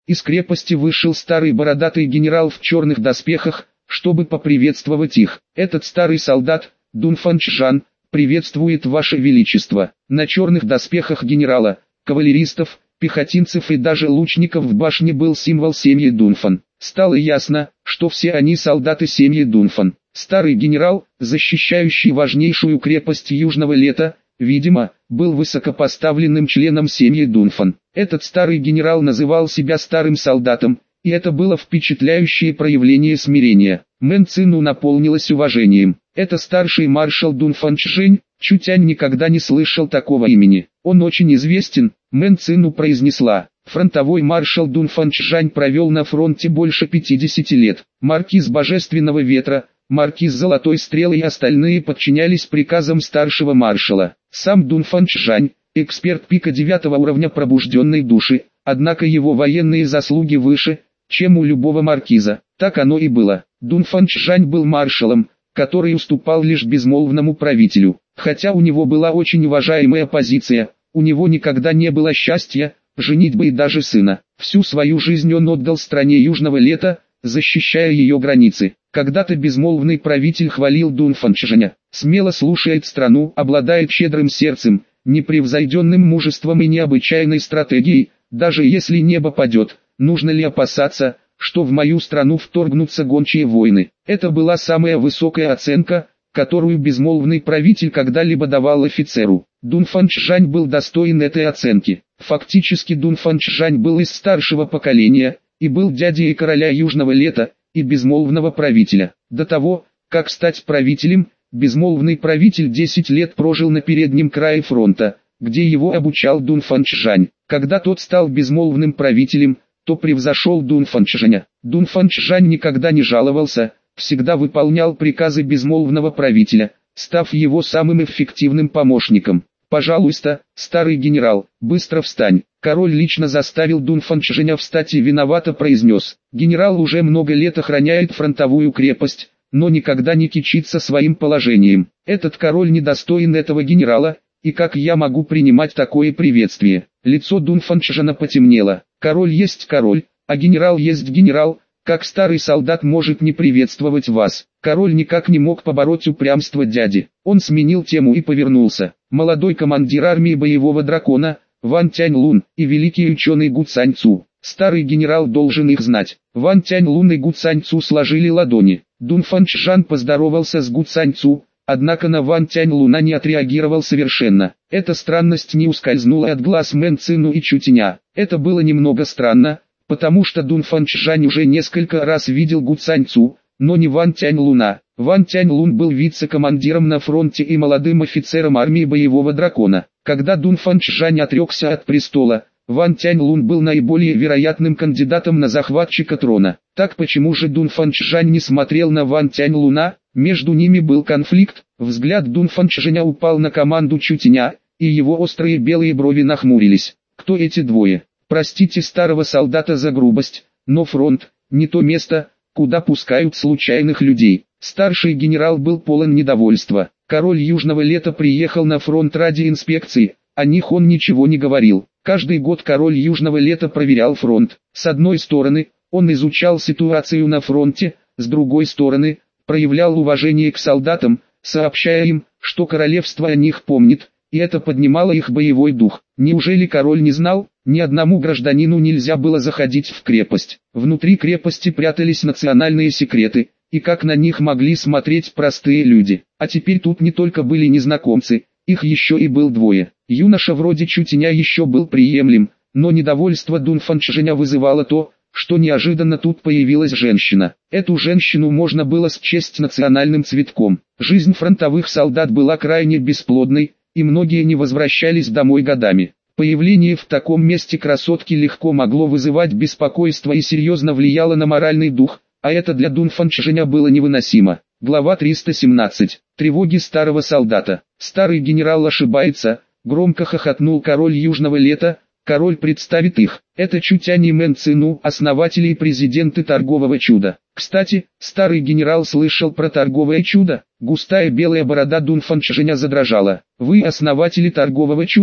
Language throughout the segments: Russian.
Из крепости вышел старый бородатый генерал в черных доспехах, чтобы поприветствовать их. Этот старый солдат, Дунфан Чжан, приветствует Ваше Величество. На черных доспехах генерала, кавалеристов, пехотинцев и даже лучников в башне был символ семьи Дунфан. Стало ясно, что все они солдаты семьи Дунфан. Старый генерал, защищающий важнейшую крепость Южного Лета, видимо, был высокопоставленным членом семьи Дунфан. Этот старый генерал называл себя старым солдатом, и это было впечатляющее проявление смирения. Мэн Цину наполнилась уважением. Это старший маршал Дунфан Чжэнь. Чутянь никогда не слышал такого имени. Он очень известен, Мэн Цину произнесла. Фронтовой маршал Дунфан Чжань провел на фронте больше 50 лет. Маркиз Божественного Ветра, маркиз Золотой Стрелы и остальные подчинялись приказам старшего маршала. Сам Дунфан Чжань, эксперт пика 9 уровня пробужденной души, однако его военные заслуги выше, чем у любого маркиза. Так оно и было. Дунфан Чжань был маршалом, который уступал лишь безмолвному правителю. Хотя у него была очень уважаемая позиция, у него никогда не было счастья, женитьбы и даже сына. Всю свою жизнь он отдал стране Южного Лета, защищая ее границы. Когда-то безмолвный правитель хвалил Дунфан Чжаня. Смело слушает страну, обладает щедрым сердцем, непревзойденным мужеством и необычайной стратегией. Даже если небо падет, нужно ли опасаться, что в мою страну вторгнутся гончие войны? Это была самая высокая оценка, которую безмолвный правитель когда-либо давал офицеру. Дунфан Чжань был достоин этой оценки. Фактически Дунфан Чжань был из старшего поколения, и был дядей короля Южного Лета, и безмолвного правителя. До того, как стать правителем, безмолвный правитель 10 лет прожил на переднем крае фронта, где его обучал Дунфан Чжань. Когда тот стал безмолвным правителем, то превзошел Дунфан Чжаня. Дунфан Чжань никогда не жаловался, всегда выполнял приказы безмолвного правителя, став его самым эффективным помощником. «Пожалуйста, старый генерал, быстро встань». Король лично заставил Дунфан Чжаня встать и виновато произнес: «Генерал уже много лет охраняет фронтовую крепость, но никогда не кичится своим положением. Этот король недостоин этого генерала, и как я могу принимать такое приветствие?» Лицо Дунфан Чжана потемнело. «Король есть король, а генерал есть генерал. Как старый солдат может не приветствовать вас?» Король никак не мог побороть упрямство дяди. Он сменил тему и повернулся. Молодой командир армии боевого дракона, Ван Тяньлун, и великий ученый Гу Цаньцу. Старый генерал должен их знать. Ван Тяньлун и Гу Цаньцу сложили ладони. Дунфан Чжан поздоровался с Гу Цаньцу, однако на Ван Тяньлуна не отреагировал совершенно. Эта странность не ускользнула от глаз Мэн Цину и Чутяня. Это было немного странно, потому что Дунфан Чжань уже несколько раз видел Гу Цаньцу, но не Ван Тяньлуна. Ван Тяньлун был вице-командиром на фронте и молодым офицером армии боевого дракона. Когда Дунфан Чжань отрекся от престола, Ван Тяньлун был наиболее вероятным кандидатом на захватчика трона. Так почему же Дунфан Чжань не смотрел на Ван Тяньлуна? Между ними был конфликт. Взгляд Дунфан Чжаня упал на команду Чутяня, и его острые белые брови нахмурились. Кто эти двое? Простите старого солдата за грубость, но фронт – не то место, куда пускают случайных людей. Старший генерал был полон недовольства. Король Южного Лета приехал на фронт ради инспекции, о них он ничего не говорил. Каждый год король Южного Лета проверял фронт. С одной стороны, он изучал ситуацию на фронте, с другой стороны, проявлял уважение к солдатам, сообщая им, что королевство о них помнит, и это поднимало их боевой дух. Неужели король не знал? Ни одному гражданину нельзя было заходить в крепость. Внутри крепости прятались национальные секреты, и как на них могли смотреть простые люди. А теперь тут не только были незнакомцы, их еще и был двое. Юноша вроде Чутяня еще был приемлем, но недовольство Дунфан Чжаня вызывало то, что неожиданно тут появилась женщина. Эту женщину можно было счесть национальным цветком. Жизнь фронтовых солдат была крайне бесплодной, и многие не возвращались домой годами. Появление в таком месте красотки легко могло вызывать беспокойство и серьезно влияло на моральный дух, а это для Дунфан Чжаня было невыносимо. Глава 317. Тревоги старого солдата. Старый генерал ошибается, громко хохотнул король Южного Лета. Король представит их. Это Чутянь и Мэн Цину, основатели и президенты торгового чуда. Кстати, старый генерал слышал про торговое чудо. Густая белая борода Дунфан Чжаня задрожала. Вы основатели торгового чуда?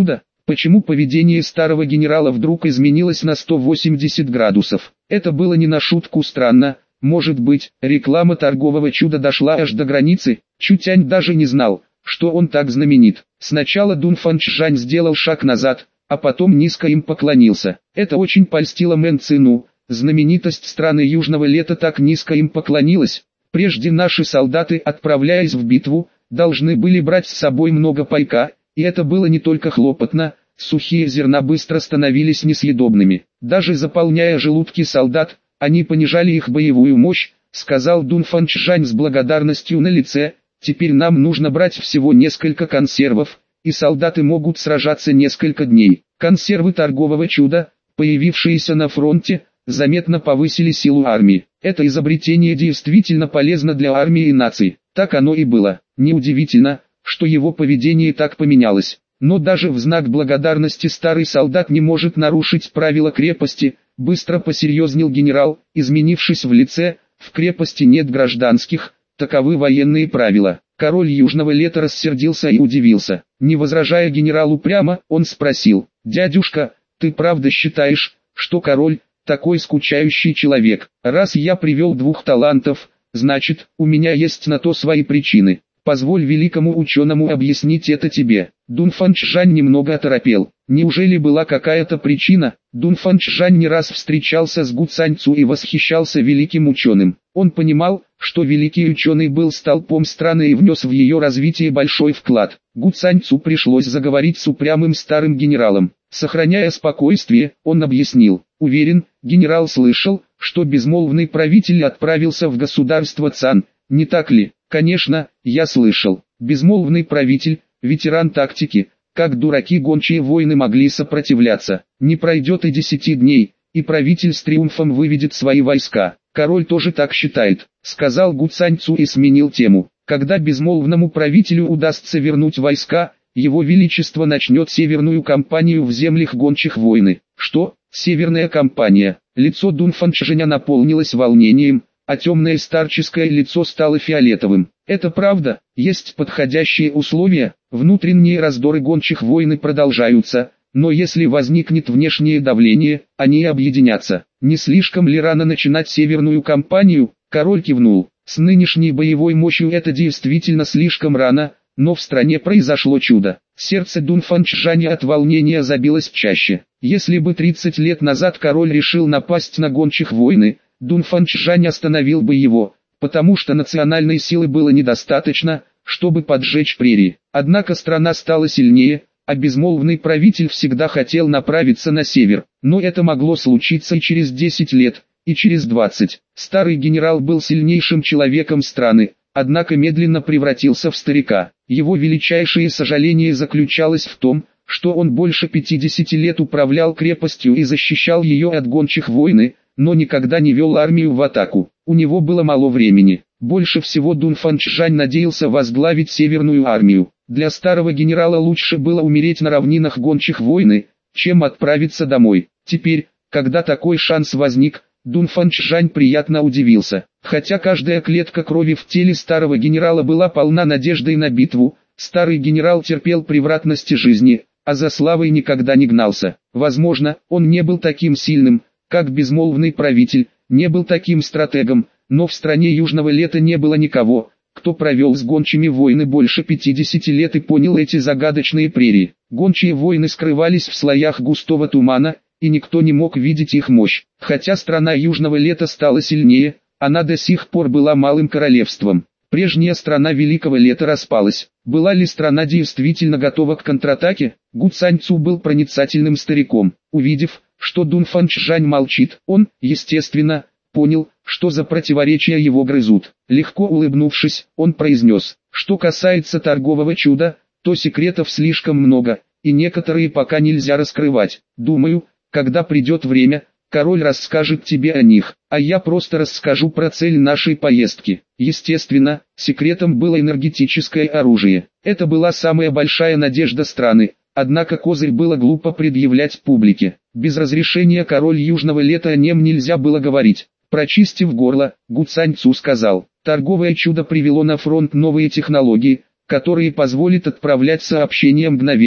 Почему поведение старого генерала вдруг изменилось на 180 градусов? Это было не на шутку странно. Может быть, реклама торгового чуда дошла аж до границы? Чутянь даже не знал, что он так знаменит. Сначала Дун Фанчжань сделал шаг назад, а потом низко им поклонился. Это очень польстило Мэн Цину. Знаменитость страны Южного Лета так низко им поклонилась. Прежде наши солдаты, отправляясь в битву, должны были брать с собой много пайка, и это было не только хлопотно, сухие зерна быстро становились несъедобными. Даже заполняя желудки солдат, они понижали их боевую мощь, сказал Дун Фанчжань с благодарностью на лице. Теперь нам нужно брать всего несколько консервов, и солдаты могут сражаться несколько дней. Консервы торгового чуда, появившиеся на фронте, заметно повысили силу армии. Это изобретение действительно полезно для армии и нации. Так оно и было. Неудивительно, что его поведение так поменялось. Но даже в знак благодарности старый солдат не может нарушить правила крепости. Быстро посерьезнел генерал, изменившись в лице. В крепости нет гражданских, таковы военные правила. Король Южного Лета рассердился и удивился. Не возражая генералу прямо, он спросил: «Дядюшка, ты правда считаешь, что король такой скучающий человек? Раз я привел двух талантов, значит, у меня есть на то свои причины. Позволь великому ученому объяснить это тебе». Дун Фанчжань немного оторопел. Неужели была какая-то причина? Дун Фанчжань не раз встречался с Гу Цаньцу и восхищался великим ученым. Он понимал, что великий ученый был столпом страны и внес в ее развитие большой вклад. Гу Цаньцу пришлось заговорить с упрямым старым генералом. Сохраняя спокойствие, он объяснил: «Уверен, генерал слышал, что безмолвный правитель отправился в государство Цан, не так ли?» «Конечно, я слышал. Безмолвный правитель, ветеран тактики, как дураки гончие воины могли сопротивляться. Не пройдет и 10 дней, и правитель с триумфом выведет свои войска. Король тоже так считает», — сказал Гу Цаньцу и сменил тему. «Когда безмолвному правителю удастся вернуть войска, его величество начнет северную кампанию в землях гончих войны». «Что? Северная кампания?» Лицо Дун Фанчжэня наполнилось волнением, а темное старческое лицо стало фиолетовым. «Это правда, есть подходящие условия, внутренние раздоры гончих войны продолжаются, но если возникнет внешнее давление, они объединятся. Не слишком ли рано начинать северную кампанию?» Король кивнул. «С нынешней боевой мощью это действительно слишком рано, но в стране произошло чудо». Сердце Дун Фанчжаня от волнения забилось чаще. Если бы 30 лет назад король решил напасть на гончих войны, Дун Фанчжань остановил бы его, потому что национальной силы было недостаточно, чтобы поджечь прерии. Однако страна стала сильнее, а безмолвный правитель всегда хотел направиться на север. Но это могло случиться и через 10 лет, и через 20. Старый генерал был сильнейшим человеком страны, однако медленно превратился в старика. Его величайшее сожаление заключалось в том, что он больше 50 лет управлял крепостью и защищал ее от гончих войны, но никогда не вел армию в атаку. У него было мало времени. Больше всего Дун Фанчжань надеялся возглавить Северную армию. Для старого генерала лучше было умереть на равнинах гончих войны, чем отправиться домой. Теперь, когда такой шанс возник, Дун Фанчжань приятно удивился. Хотя каждая клетка крови в теле старого генерала была полна надеждой на битву, старый генерал терпел превратности жизни, а за славой никогда не гнался. Возможно, он не был таким сильным, как безмолвный правитель, не был таким стратегом, но в стране Южного Лета не было никого, кто провел с гончими войны больше 50 лет и понял эти загадочные прерии. Гончие войны скрывались в слоях густого тумана, и никто не мог видеть их мощь. Хотя страна Южного Лета стала сильнее, она до сих пор была малым королевством. Прежняя страна Великого Лета распалась. Была ли страна действительно готова к контратаке? Гу Цаньцу был проницательным стариком. Увидев, что Дун Фанчжань молчит, он, естественно, понял, что за противоречия его грызут. Легко улыбнувшись, он произнес: «Что касается торгового чуда, то секретов слишком много, и некоторые пока нельзя раскрывать. Думаю, когда придет время, король расскажет тебе о них, а я просто расскажу про цель нашей поездки». Естественно, секретом было энергетическое оружие. Это была самая большая надежда страны, однако козырь было глупо предъявлять публике. Без разрешения король Южного Лета о нем нельзя было говорить. Прочистив горло, Гу Цаньцу сказал: «Торговое чудо привело на фронт новые технологии, которые позволят отправлять сообщения мгновенно.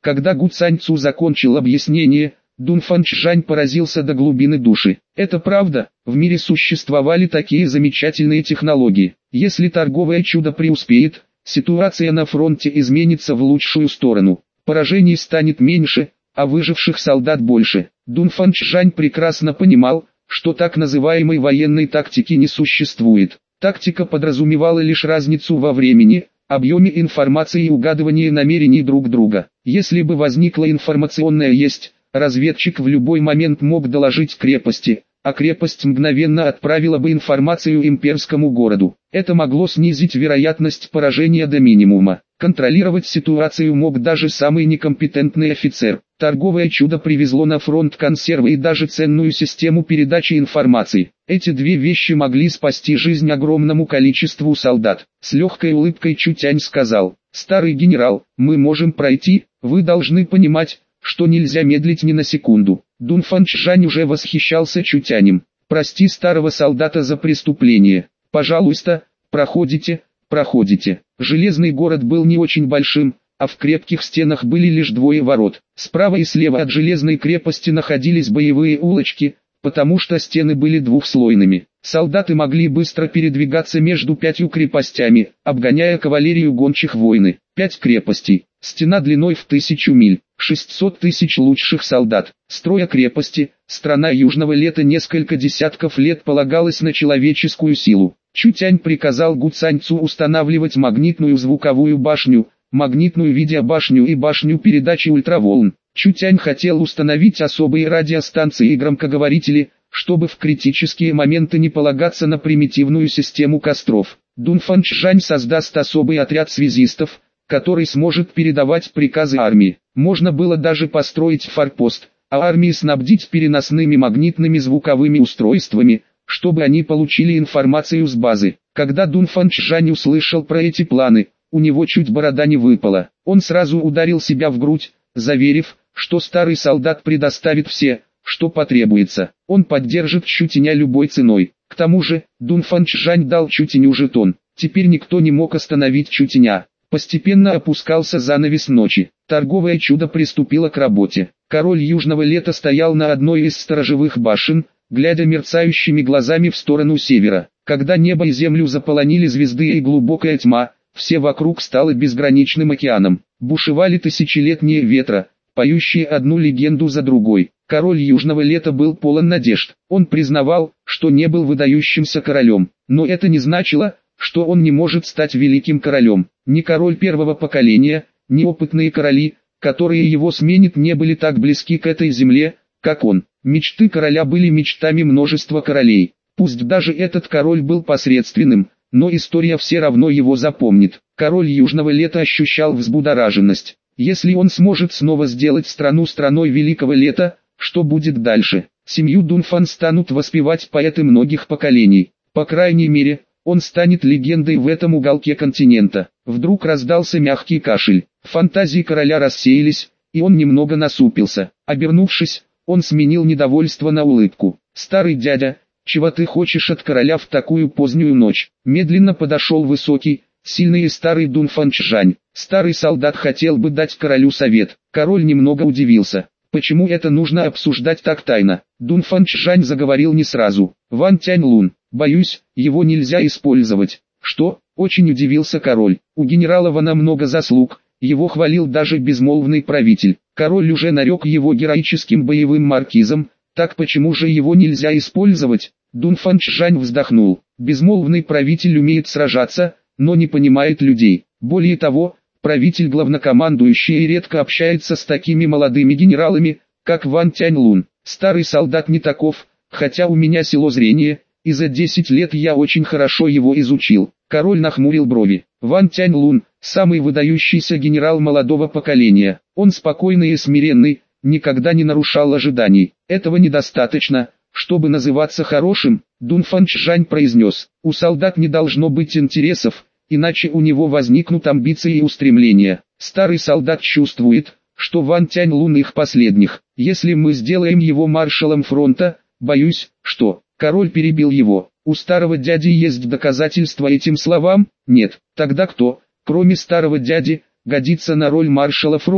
Когда Гу Цаньцу закончил объяснение, Дун Фанчжань поразился до глубины души. Это правда, в мире существовали такие замечательные технологии. Если торговое чудо преуспеет, ситуация на фронте изменится в лучшую сторону. Поражений станет меньше, а выживших солдат больше. Дун Фанчжань прекрасно понимал, что так называемой военной тактики не существует. Тактика подразумевала лишь разницу во времени, объеме информации и угадывании намерений друг друга. Если бы возникла информационная есть, разведчик в любой момент мог доложить крепости, а крепость мгновенно отправила бы информацию имперскому городу. Это могло снизить вероятность поражения до минимума. Контролировать ситуацию мог даже самый некомпетентный офицер. Торговое чудо привезло на фронт консервы и даже ценную систему передачи информации. Эти две вещи могли спасти жизнь огромному количеству солдат. С легкой улыбкой Чутянь сказал: «Старый генерал, мы можем пройти, вы должны понимать, что нельзя медлить ни на секунду». Дун Фанчжань уже восхищался Чутянем. «Прости старого солдата за преступление. Пожалуйста, проходите, проходите». Железный город был не очень большим, а в крепких стенах были лишь двое ворот. Справа и слева от железной крепости находились боевые улочки, потому что стены были двухслойными. Солдаты могли быстро передвигаться между 5 крепостями, обгоняя кавалерию гончих войны. 5 крепостей, стена длиной в 1000 миль, 600 тысяч лучших солдат. Строя крепости, страна Южного Лета несколько десятков лет полагалась на человеческую силу. Чутянь приказал Гу Цаньцу устанавливать магнитную звуковую башню, магнитную видеобашню и башню передачи ультраволн. Чутянь хотел установить особые радиостанции и громкоговорители, чтобы в критические моменты не полагаться на примитивную систему костров. Дун Фанчжань создаст особый отряд связистов, который сможет передавать приказы армии. Можно было даже построить форпост, а армии снабдить переносными магнитными звуковыми устройствами, чтобы они получили информацию с базы. Когда Дун Фанчжань услышал про эти планы, у него чуть борода не выпала. Он сразу ударил себя в грудь, заверив, что старый солдат предоставит все, что потребуется. Он поддержит Чутяня любой ценой. К тому же, Дун Фанчжань дал Чутяню жетон. Теперь никто не мог остановить Чутяня. Постепенно опускался занавес ночи. Торговое чудо приступило к работе. Король Южного Лета стоял на одной из сторожевых башен, глядя мерцающими глазами в сторону севера. Когда небо и землю заполонили звезды и глубокая тьма, все вокруг стало безграничным океаном. Бушевали тысячелетние ветра, поющие одну легенду за другой. Король Южного Лета был полон надежд. Он признавал, что не был выдающимся королем, но это не значило, что он не может стать великим королем. Ни король первого поколения, ни опытные короли, которые его сменят, не были так близки к этой земле, как он. Мечты короля были мечтами множества королей. Пусть даже этот король был посредственным, но история все равно его запомнит. Король Южного Лета ощущал взбудораженность. Если он сможет снова сделать страну страной Великого Лета, что будет дальше? Семью Дунфан станут воспевать поэты многих поколений. По крайней мере, он станет легендой в этом уголке континента. Вдруг раздался мягкий кашель. Фантазии короля рассеялись, и он немного насупился. Обернувшись, он сменил недовольство на улыбку. «Старый дядя, чего ты хочешь от короля в такую позднюю ночь?» Медленно подошел высокий, сильный и старый Дун Фанчжань. Старый солдат хотел бы дать королю совет. Король немного удивился. Почему это нужно обсуждать так тайно? Дун Фанчжань заговорил не сразу. «Ван Тяньлун, боюсь, его нельзя использовать». «Что?» – очень удивился король. «У генерала Вана много заслуг, его хвалил даже безмолвный правитель. Король уже нарек его героическим боевым маркизом, так почему же его нельзя использовать?» Дун Фанчжань вздохнул. «Безмолвный правитель умеет сражаться, но не понимает людей. Более того, правитель главнокомандующий и редко общается с такими молодыми генералами, как Ван Тяньлун. Старый солдат не таков, хотя у меня сило зрения, и за 10 лет я очень хорошо его изучил». Король нахмурил брови. Ван Тяньлун – самый выдающийся генерал молодого поколения. Он спокойный и смиренный, никогда не нарушал ожиданий. Этого недостаточно, чтобы называться хорошим, Дун Фанчжань произнес. У солдат не должно быть интересов, иначе у него возникнут амбиции и устремления. Старый солдат чувствует, что Ван Тяньлун их последних. Если мы сделаем его маршалом фронта, боюсь, что... Король перебил его. У старого дяди есть доказательства этим словам? Нет. Тогда кто, кроме старого дяди, годится на роль маршала фронта?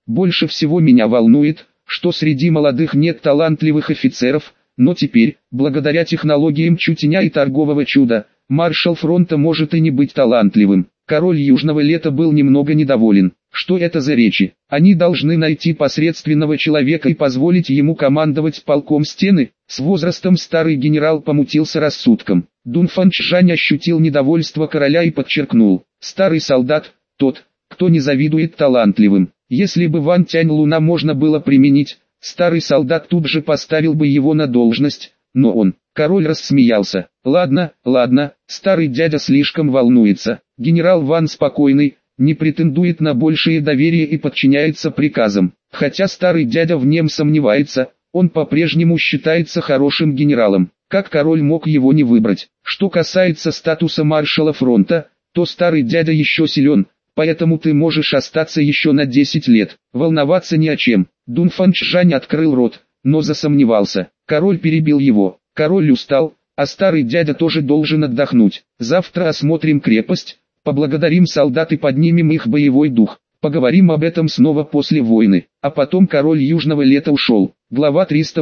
Больше всего меня волнует, что среди молодых нет талантливых офицеров, но теперь, благодаря технологиям Чутеня и торгового чуда, маршал фронта может и не быть талантливым. Король Южного Лета был немного недоволен. Что это за речи? Они должны найти посредственного человека и позволить ему командовать полком Стены. С возрастом старый генерал помутился рассудком. Дун Фанчжань ощутил недовольство короля и подчеркнул: старый солдат, тот, кто не завидует талантливым. Если бы Ван Тянь Луна можно было применить, старый солдат тут же поставил бы его на должность, но он... Король рассмеялся. Ладно, старый дядя слишком волнуется. Генерал Ван спокойный, не претендует на большее доверие и подчиняется приказам. Хотя старый дядя в нем сомневается, он по-прежнему считается хорошим генералом. Как король мог его не выбрать? Что касается статуса маршала фронта, то старый дядя еще силен, поэтому ты можешь остаться еще на 10 лет. Волноваться ни о чем. Дун Фанчжань открыл рот, но засомневался. Король перебил его. Король устал, а старый дядя тоже должен отдохнуть. Завтра осмотрим крепость, поблагодарим солдат и поднимем их боевой дух. Поговорим об этом снова после войны. А потом король Южного Лета ушел. Глава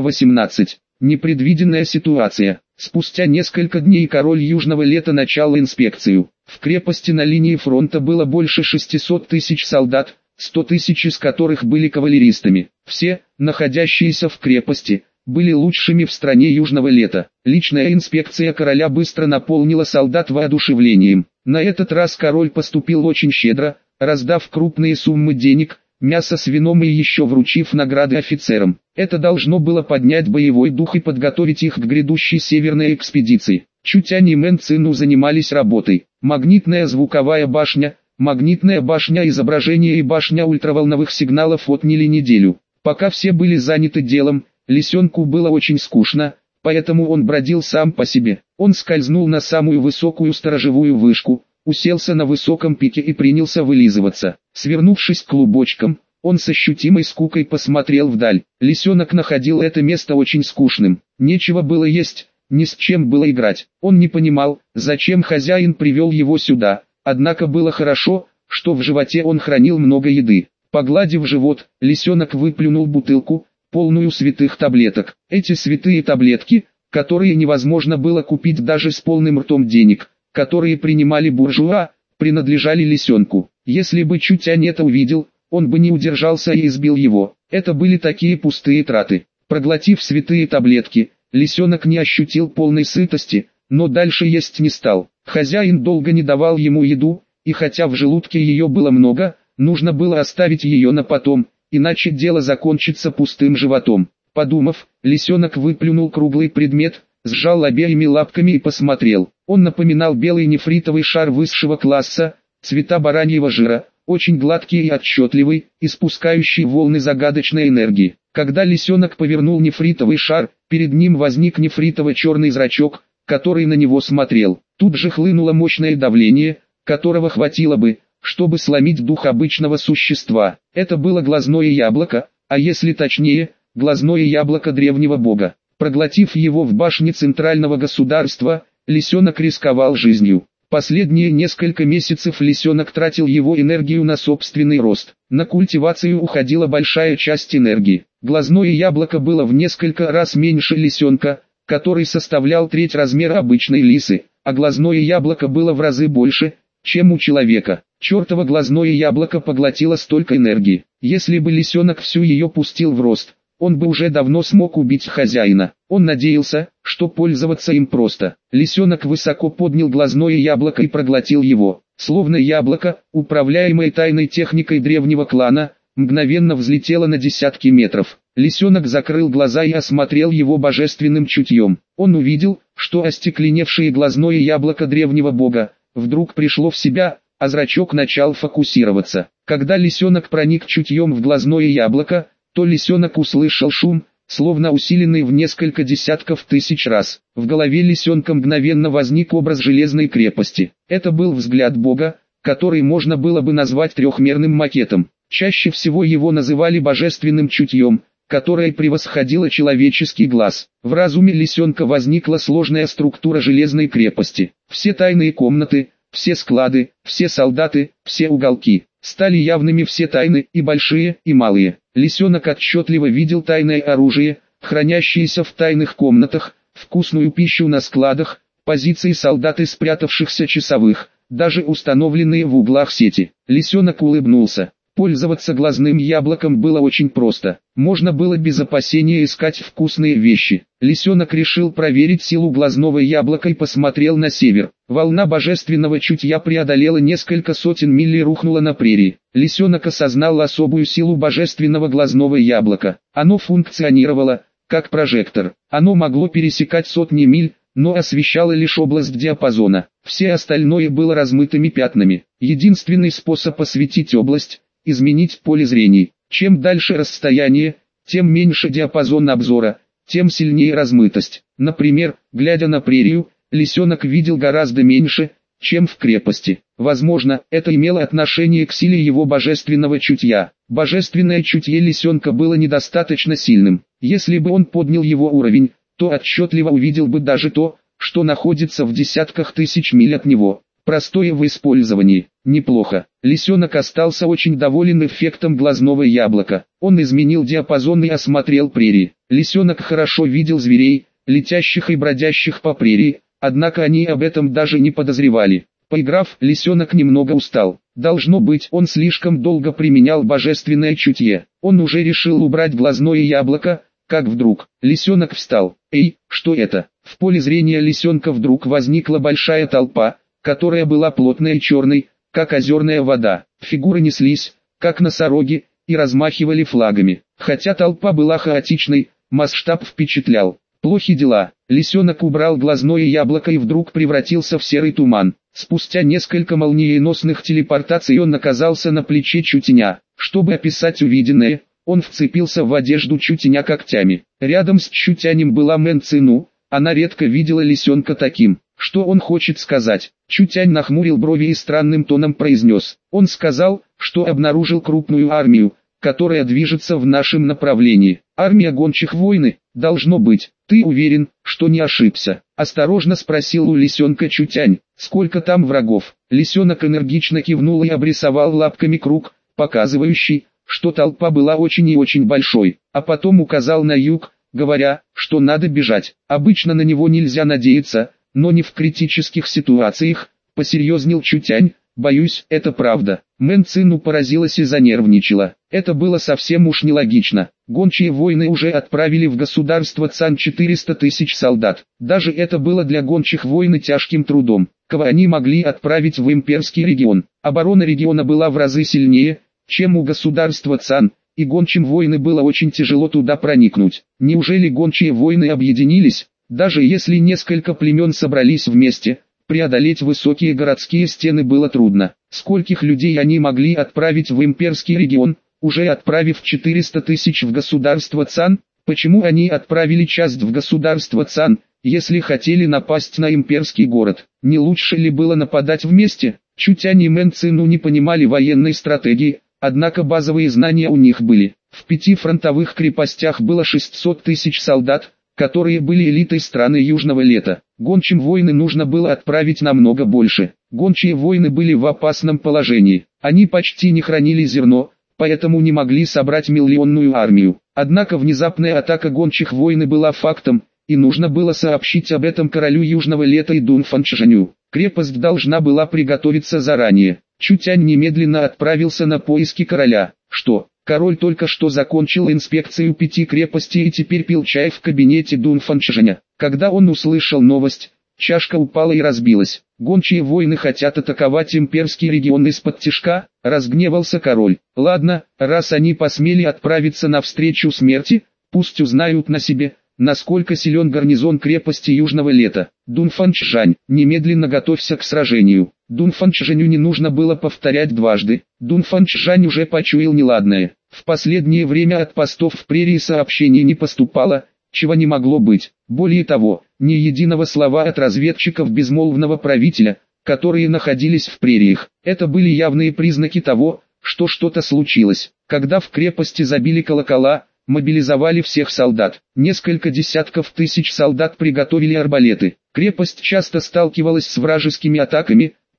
318. Непредвиденная ситуация. Спустя несколько дней король Южного Лета начал инспекцию. В крепости на линии фронта было больше 600 тысяч солдат, 100 тысяч из которых были кавалеристами. Все, находящиеся в крепости, были лучшими в стране Южного Лета. Личная инспекция короля быстро наполнила солдат воодушевлением. На этот раз король поступил очень щедро, раздав крупные суммы денег, мясо с вином и еще вручив награды офицерам. Это должно было поднять боевой дух и подготовить их к грядущей северной экспедиции. Чутянь и Мэн Цину занимались работой. Магнитная звуковая башня, магнитная башня изображения и башня ультраволновых сигналов отняли неделю. Пока все были заняты делом, лисенку было очень скучно, поэтому он бродил сам по себе. Он скользнул на самую высокую сторожевую вышку, уселся на высоком пике и принялся вылизываться. Свернувшись клубочком, он с ощутимой скукой посмотрел вдаль. Лисенок находил это место очень скучным. Нечего было есть, ни с чем было играть. Он не понимал, зачем хозяин привел его сюда, однако было хорошо, что в животе он хранил много еды. Погладив живот, лисенок выплюнул бутылку, полную святых таблеток. Эти святые таблетки, которые невозможно было купить даже с полным ртом денег, которые принимали буржуа, принадлежали лисенку. Если бы Чутянь это увидел, он бы не удержался и избил его. Это были такие пустые траты. Проглотив святые таблетки, лисенок не ощутил полной сытости, но дальше есть не стал. Хозяин долго не давал ему еду, и хотя в желудке ее было много, нужно было оставить ее на потом, иначе дело закончится пустым животом. Подумав, лисенок выплюнул круглый предмет, сжал обеими лапками и посмотрел. Он напоминал белый нефритовый шар высшего класса, цвета бараньего жира, очень гладкий и отчетливый, испускающий волны загадочной энергии. Когда лисенок повернул нефритовый шар, перед ним возник нефритово-черный зрачок, который на него смотрел. Тут же хлынуло мощное давление, которого хватило бы, чтобы сломить дух обычного существа. Это было глазное яблоко, а если точнее, глазное яблоко древнего бога. Проглотив его в башне центрального государства, лисенок рисковал жизнью. Последние несколько месяцев лисенок тратил его энергию на собственный рост. На культивацию уходила большая часть энергии. Глазное яблоко было в несколько раз меньше лисенка, который составлял треть размера обычной лисы, а глазное яблоко было в разы больше, чем у человека. Чертово глазное яблоко поглотило столько энергии. Если бы лисенок всю ее пустил в рост, он бы уже давно смог убить хозяина. Он надеялся, что пользоваться им просто. Лисенок высоко поднял глазное яблоко и проглотил его. Словно яблоко, управляемое тайной техникой древнего клана, мгновенно взлетело на десятки метров. Лисенок закрыл глаза и осмотрел его божественным чутьем. Он увидел, что остекленевшее глазное яблоко древнего бога вдруг пришло в себя, а зрачок начал фокусироваться. Когда лисенок проник чутьем в глазное яблоко, то лисенок услышал шум, словно усиленный в несколько десятков тысяч раз. В голове лисенка мгновенно возник образ железной крепости. Это был взгляд бога, который можно было бы назвать трехмерным макетом. Чаще всего его называли божественным чутьем, которое превосходило человеческий глаз. В разуме лисенка возникла сложная структура железной крепости. Все тайные комнаты, все склады, все солдаты, все уголки. Стали явными все тайны, и большие, и малые. Лисенок отчетливо видел тайное оружие, хранящееся в тайных комнатах, вкусную пищу на складах, позиции солдат и спрятавшихся часовых, даже установленные в углах сети. Лисенок улыбнулся. Пользоваться глазным яблоком было очень просто. Можно было без опасения искать вкусные вещи. Лисенок решил проверить силу глазного яблока и посмотрел на север. Волна божественного чутья преодолела несколько сотен миль и рухнула на прерии. Лисенок осознал особую силу божественного глазного яблока. Оно функционировало как прожектор. Оно могло пересекать сотни миль, но освещало лишь область диапазона. Все остальное было размытыми пятнами. Единственный способ осветить область – изменить поле зрения. Чем дальше расстояние, тем меньше диапазон обзора, тем сильнее размытость. Например, глядя на прерию, лисенок видел гораздо меньше, чем в крепости. Возможно, это имело отношение к силе его божественного чутья. Божественное чутье лисенка было недостаточно сильным. Если бы он поднял его уровень, то отчетливо увидел бы даже то, что находится в десятках тысяч миль от него. Простое в использовании. Неплохо. Лисенок остался очень доволен эффектом глазного яблока. Он изменил диапазон и осмотрел прерии. Лисенок хорошо видел зверей, летящих и бродящих по прерии, однако они об этом даже не подозревали. Поиграв, лисенок немного устал. Должно быть, он слишком долго применял божественное чутье. Он уже решил убрать глазное яблоко, как вдруг лисенок встал. «Эй, что это?» В поле зрения лисенка вдруг возникла большая толпа, которая была плотной и черной, как озерная вода. Фигуры неслись, как носороги, и размахивали флагами. Хотя толпа была хаотичной, масштаб впечатлял. Плохи дела. Лисенок убрал глазное яблоко и вдруг превратился в серый туман. Спустя несколько молниеносных телепортаций он оказался на плече Чутеня. Чтобы описать увиденное, он вцепился в одежду Чутеня когтями. Рядом с Чутянем была Мэн Цину, она редко видела лисенка таким. Что он хочет сказать? Чутянь нахмурил брови и странным тоном произнес. Он сказал, что обнаружил крупную армию, которая движется в нашем направлении. Армия гончих войны, должно быть. Ты уверен, что не ошибся? Осторожно спросил у лисенка Чутянь. Сколько там врагов? Лисенок энергично кивнул и обрисовал лапками круг, показывающий, что толпа была очень и очень большой. А потом указал на юг, говоря, что надо бежать. Обычно на него нельзя надеяться, но не в критических ситуациях, посерьезнел Чутянь. Боюсь, это правда. Мэн Цину поразилась и занервничала. Это было совсем уж нелогично. Гончие войны уже отправили в государство Цан 400 тысяч солдат. Даже это было для гончих войны тяжким трудом. Кого они могли отправить в имперский регион? Оборона региона была в разы сильнее, чем у государства Цан, и гончим войны было очень тяжело туда проникнуть. Неужели гончие войны объединились? Даже если несколько племен собрались вместе, преодолеть высокие городские стены было трудно. Скольких людей они могли отправить в имперский регион, уже отправив 400 тысяч в государство Цан? Почему они отправили часть в государство Цан, если хотели напасть на имперский город? Не лучше ли было нападать вместе? Чутянь и Мэн Цину не понимали военной стратегии, однако базовые знания у них были. В 5 фронтовых крепостях было 600 тысяч солдат, которые были элитой страны Южного Лета. Гончим войны нужно было отправить намного больше. Гончие войны были в опасном положении. Они почти не хранили зерно, поэтому не могли собрать миллионную армию. Однако внезапная атака гончих войны была фактом, и нужно было сообщить об этом королю Южного Лета и Дунфанчжэню. Крепость должна была приготовиться заранее. Чутянь немедленно отправился на поиски короля. Что? Король только что закончил инспекцию 5 крепостей и теперь пил чай в кабинете Дунфанчжэня. Когда он услышал новость, чашка упала и разбилась. Гончие войны хотят атаковать имперский регион из-под тишка, разгневался король. Ладно, раз они посмели отправиться навстречу смерти, пусть узнают на себе, насколько силен гарнизон крепости Южного Лета. Дунфанчжань, немедленно готовься к сражению. Дунфанчжэню не нужно было повторять дважды. Дунфанчжань уже почуял неладное. В последнее время от постов в прерии сообщений не поступало, чего не могло быть. Более того, ни единого слова от разведчиков безмолвного правителя, которые находились в прериях. Это были явные признаки того, что что-то случилось. Когда в крепости забили колокола, мобилизовали всех солдат. Несколько десятков тысяч солдат приготовили арбалеты. Крепость часто сталкивалась с вражескими атаками,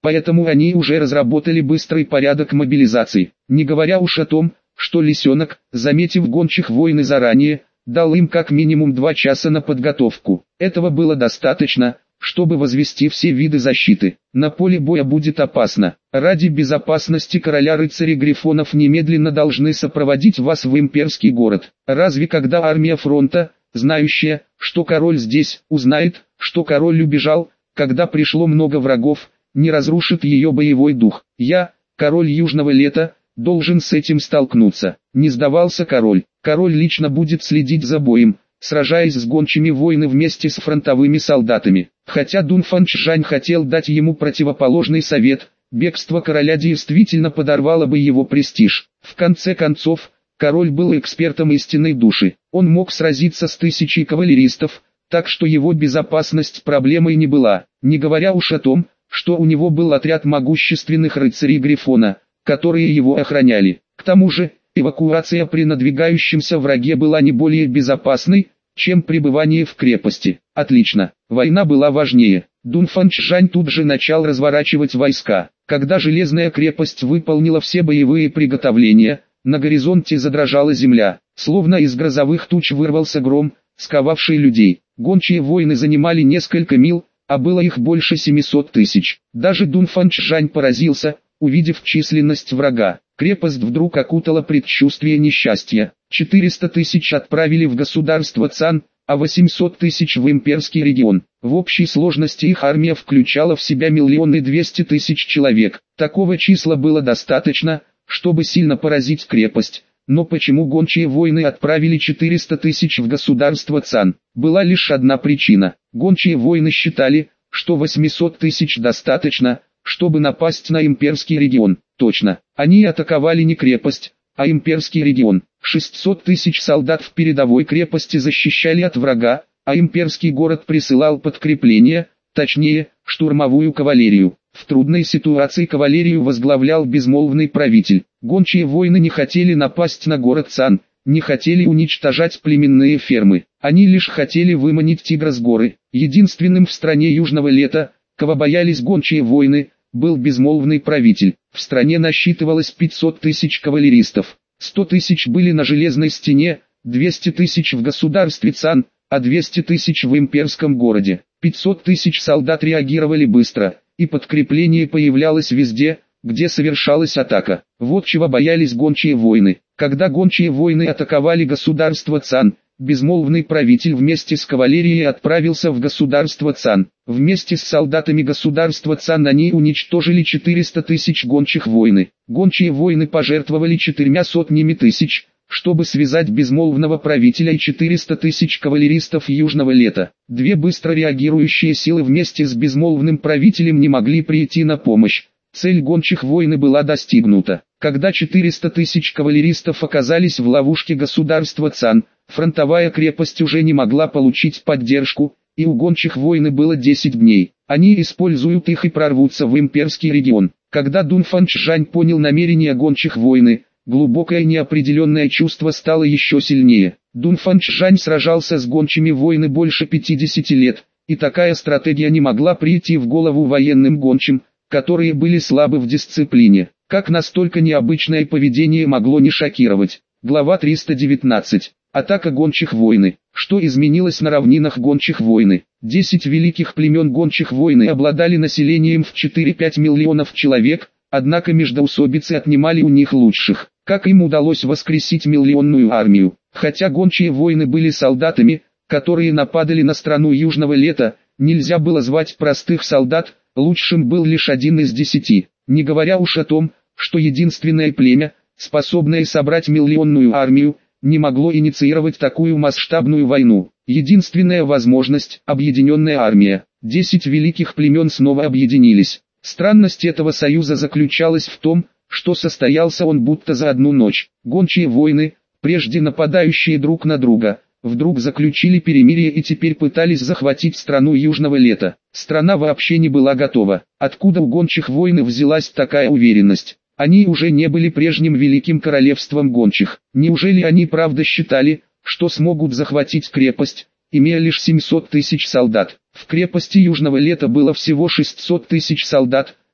поэтому они уже разработали быстрый порядок мобилизации. Не говоря уж о том, что Лисенок, заметив гончих войны заранее, дал им как минимум 2 часа на подготовку. Этого было достаточно, чтобы возвести все виды защиты. На поле боя будет опасно. Ради безопасности короля рыцари Грифонов немедленно должны сопроводить вас в имперский город. Разве когда армия фронта, знающая, что король здесь, узнает, что король убежал, когда пришло много врагов, не разрушит ее боевой дух? Я, король Южного Лета, должен с этим столкнуться. Не сдавался король. Король лично будет следить за боем, сражаясь с гончими войны вместе с фронтовыми солдатами. Хотя Дунфан Чжань хотел дать ему противоположный совет, бегство короля действительно подорвало бы его престиж. В конце концов, король был экспертом истинной души. Он мог сразиться с 1000 кавалеристов, так что его безопасность проблемой не была. Не говоря уж о том, что у него был отряд могущественных рыцарей Грифона, которые его охраняли. К тому же, эвакуация при надвигающемся враге была не более безопасной, чем пребывание в крепости. Отлично, война была важнее. Дунфан Чжань тут же начал разворачивать войска. Когда железная крепость выполнила все боевые приготовления, на горизонте задрожала земля, словно из грозовых туч вырвался гром, сковавший людей. Гончие войны занимали несколько миль, а было их больше 700 тысяч. Даже Дунфан Чжань поразился, увидев численность врага. Крепость вдруг окутала предчувствие несчастья. 400 тысяч отправили в государство Цан, а 800 тысяч в имперский регион. В общей сложности их армия включала в себя 1 200 000 человек. Такого числа было достаточно, чтобы сильно поразить крепость. Но почему гончие войны отправили 400 тысяч в государство Цан? Была лишь одна причина. Гончие войны считали, что 800 тысяч достаточно, чтобы напасть на имперский регион. Точно, они атаковали не крепость, а имперский регион. 600 тысяч солдат в передовой крепости защищали от врага, а имперский город присылал подкрепления, точнее, штурмовую кавалерию. В трудной ситуации кавалерию возглавлял безмолвный правитель. Гончие войны не хотели напасть на город Цан, не хотели уничтожать племенные фермы. Они лишь хотели выманить тигра с горы. Единственным в стране Южного Лета, кого боялись гончие войны, был безмолвный правитель. В стране насчитывалось 500 тысяч кавалеристов. 100 тысяч были на Железной Стене, 200 тысяч в государстве Цан, а 200 тысяч в имперском городе. 500 тысяч солдат реагировали быстро, и подкрепление появлялось везде, где совершалась атака. Вот чего боялись гончие войны. Когда гончие войны атаковали государство Цан, безмолвный правитель вместе с кавалерией отправился в государство Цан. Вместе с солдатами государства Цан они уничтожили 400 тысяч гончих войны. Гончие войны пожертвовали 400 тысяч, чтобы связать безмолвного правителя и 400 тысяч кавалеристов Южного Лета. Две быстро реагирующие силы вместе с безмолвным правителем не могли прийти на помощь. Цель гончих войны была достигнута. Когда 400 тысяч кавалеристов оказались в ловушке государства Цан, фронтовая крепость уже не могла получить поддержку, и у гончих войны было 10 дней. Они используют их и прорвутся в имперский регион. Когда Дунфан Чжань понял намерения гончих войны, глубокое неопределенное чувство стало еще сильнее. Дунфан Чжань сражался с гончими войны больше 50 лет, и такая стратегия не могла прийти в голову военным гончим, которые были слабы в дисциплине. Как настолько необычное поведение могло не шокировать? Глава 319. Атака гончих войны. Что изменилось на равнинах гончих войны? 10 великих племен гончих войны обладали населением в 4-5 миллионов человек, однако междоусобицы отнимали у них лучших. Как им удалось воскресить миллионную армию? Хотя гончие войны были солдатами, которые нападали на страну Южного Лета, нельзя было звать простых солдат, лучшим был лишь 1 из 10. Не говоря уж о том, что единственное племя, способное собрать миллионную армию, не могло инициировать такую масштабную войну. Единственная возможность – объединенная армия. 10 великих племен снова объединились. Странность этого союза заключалась в том, что состоялся он будто за одну ночь. Гончие войны, прежде нападающие друг на друга, вдруг заключили перемирие и теперь пытались захватить страну Южного Лета. Страна вообще не была готова. Откуда у гончих войны взялась такая уверенность? Они уже не были прежним великим королевством гончих. Неужели они правда считали, что смогут захватить крепость, имея лишь 700 тысяч солдат? В крепости Южного Лета было всего 600 тысяч солдат,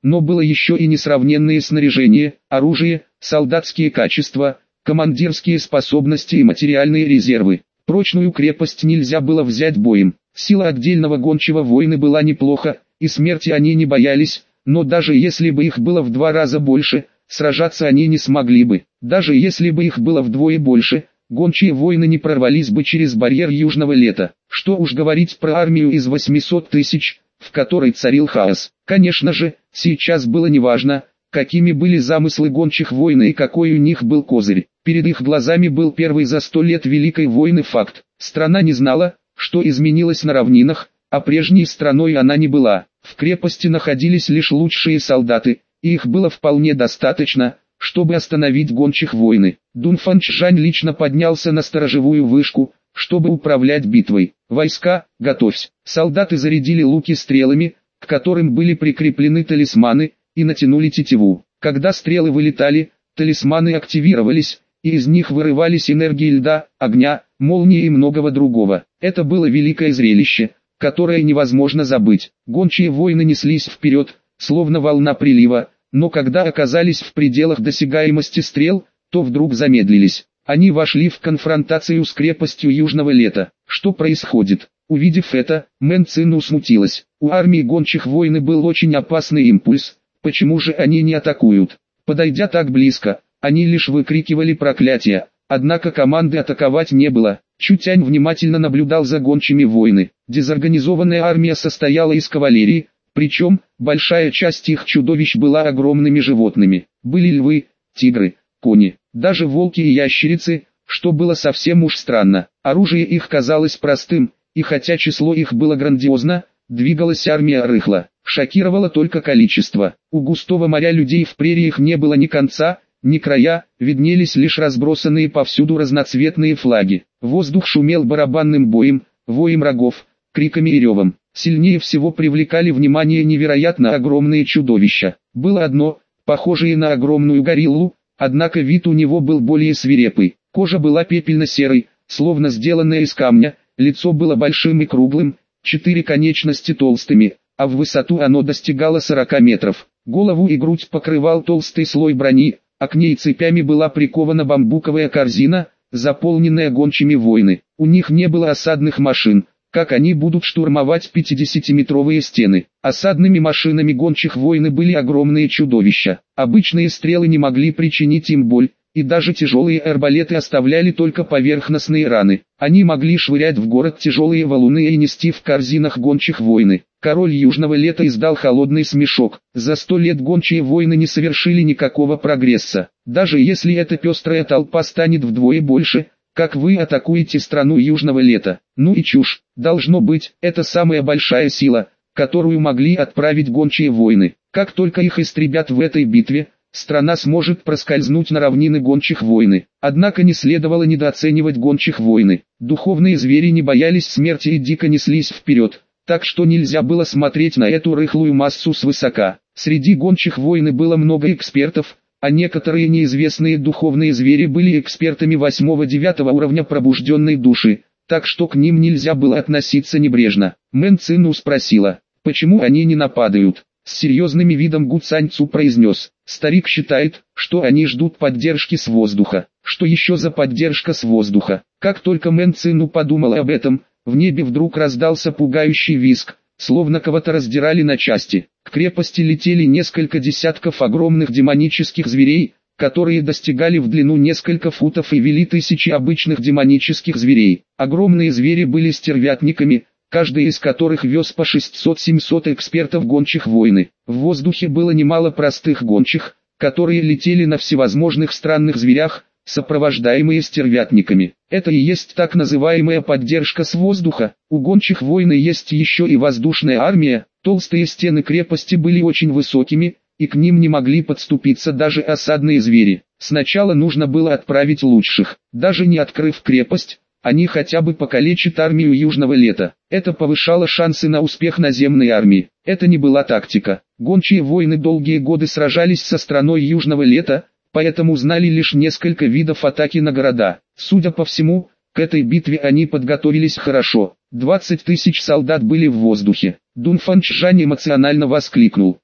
но было еще и несравненное снаряжение, оружие, солдатские качества, командирские способности и материальные резервы. Прочную крепость нельзя было взять боем. Сила отдельного гончего воина была неплохо, и смерти они не боялись, но даже если бы их было в 2 раза больше, сражаться они не смогли бы. Даже если бы их было вдвое больше, гончие воины не прорвались бы через барьер Южного Лета. Что уж говорить про армию из 800 тысяч, в которой царил хаос. Конечно же, сейчас было неважно, какими были замыслы гончих воина и какой у них был козырь. Перед их глазами был первый за 100 лет Великой войны факт. Страна не знала, что изменилось на равнинах, а прежней страной она не была. В крепости находились лишь лучшие солдаты, и их было вполне достаточно, чтобы остановить гончих войны. Дунфанчжань лично поднялся на сторожевую вышку, чтобы управлять битвой. «Войска, готовься!» Солдаты зарядили луки стрелами, к которым были прикреплены талисманы, и натянули тетиву. Когда стрелы вылетали, талисманы активировались, и из них вырывались энергии льда, огня, молнии и многого другого. Это было великое зрелище, которое невозможно забыть. Гончие воины неслись вперед, словно волна прилива, но когда оказались в пределах досягаемости стрел, то вдруг замедлились. Они вошли в конфронтацию с крепостью Южного Лета. Что происходит? Увидев это, Мэн Цину смутилась. У армии гончих воины был очень опасный импульс. Почему же они не атакуют? Подойдя так близко, они лишь выкрикивали проклятия, однако команды атаковать не было. Чутянь внимательно наблюдал за гончими воины. Дезорганизованная армия состояла из кавалерии, причем, большая часть их чудовищ была огромными животными. Были львы, тигры, кони, даже волки и ящерицы, что было совсем уж странно. Оружие их казалось простым, и хотя число их было грандиозно, двигалась армия рыхло. Шокировало только количество. У густого моря людей в прериях не было ни конца, ни края, виднелись лишь разбросанные повсюду разноцветные флаги. Воздух шумел барабанным боем, воем рогов, криками и ревом. Сильнее всего привлекали внимание невероятно огромные чудовища. Было одно, похожее на огромную гориллу, однако вид у него был более свирепый. Кожа была пепельно-серой, словно сделанная из камня, лицо было большим и круглым, 4 конечности толстыми, а в высоту оно достигало 40 метров. Голову и грудь покрывал толстый слой брони, а к ней цепями была прикована бамбуковая корзина, заполненная гончими воины. У них не было осадных машин. Как они будут штурмовать 50-метровые стены? Осадными машинами гончих воины были огромные чудовища. Обычные стрелы не могли причинить им боль, и даже тяжелые арбалеты оставляли только поверхностные раны. Они могли швырять в город тяжелые валуны и нести в корзинах гончих воины. Король Южного Лета издал холодный смешок. За 100 лет гончие воины не совершили никакого прогресса. Даже если эта пестрая толпа станет вдвое больше, как вы атакуете страну Южного Лета? Ну и чушь. Должно быть, это самая большая сила, которую могли отправить гончие воины. Как только их истребят в этой битве, страна сможет проскользнуть на равнины гончих воины. Однако не следовало недооценивать гончих воины. Духовные звери не боялись смерти и дико неслись вперед, так что нельзя было смотреть на эту рыхлую массу свысока. Среди гончих воин было много экспертов, а некоторые неизвестные духовные звери были экспертами 8-9 уровня пробужденной души, так что к ним нельзя было относиться небрежно. Мэн Цину спросила, почему они не нападают. С серьезным видом Гу Цань Цу произнес, старик считает, что они ждут поддержки с воздуха. Что еще за поддержка с воздуха? Как только Мэн Цину подумал об этом, в небе вдруг раздался пугающий визг, словно кого-то раздирали на части. К крепости летели несколько десятков огромных демонических зверей, которые достигали в длину несколько футов и вели тысячи обычных демонических зверей. Огромные звери были стервятниками, каждый из которых вез по 600-700 экспертов гончих воины. В воздухе было немало простых гончих, которые летели на всевозможных странных зверях, сопровождаемые стервятниками. Это и есть так называемая поддержка с воздуха. У гончих воина есть еще и воздушная армия. Толстые стены крепости были очень высокими, и к ним не могли подступиться даже осадные звери. Сначала нужно было отправить лучших. Даже не открыв крепость, они хотя бы покалечат армию Южного Лета. Это повышало шансы на успех наземной армии. Это не была тактика. Гончие воины долгие годы сражались со страной Южного Лета, поэтому знали лишь несколько видов атаки на города. Судя по всему, к этой битве они подготовились хорошо. 20 тысяч солдат были в воздухе. Дунфанчжань эмоционально воскликнул.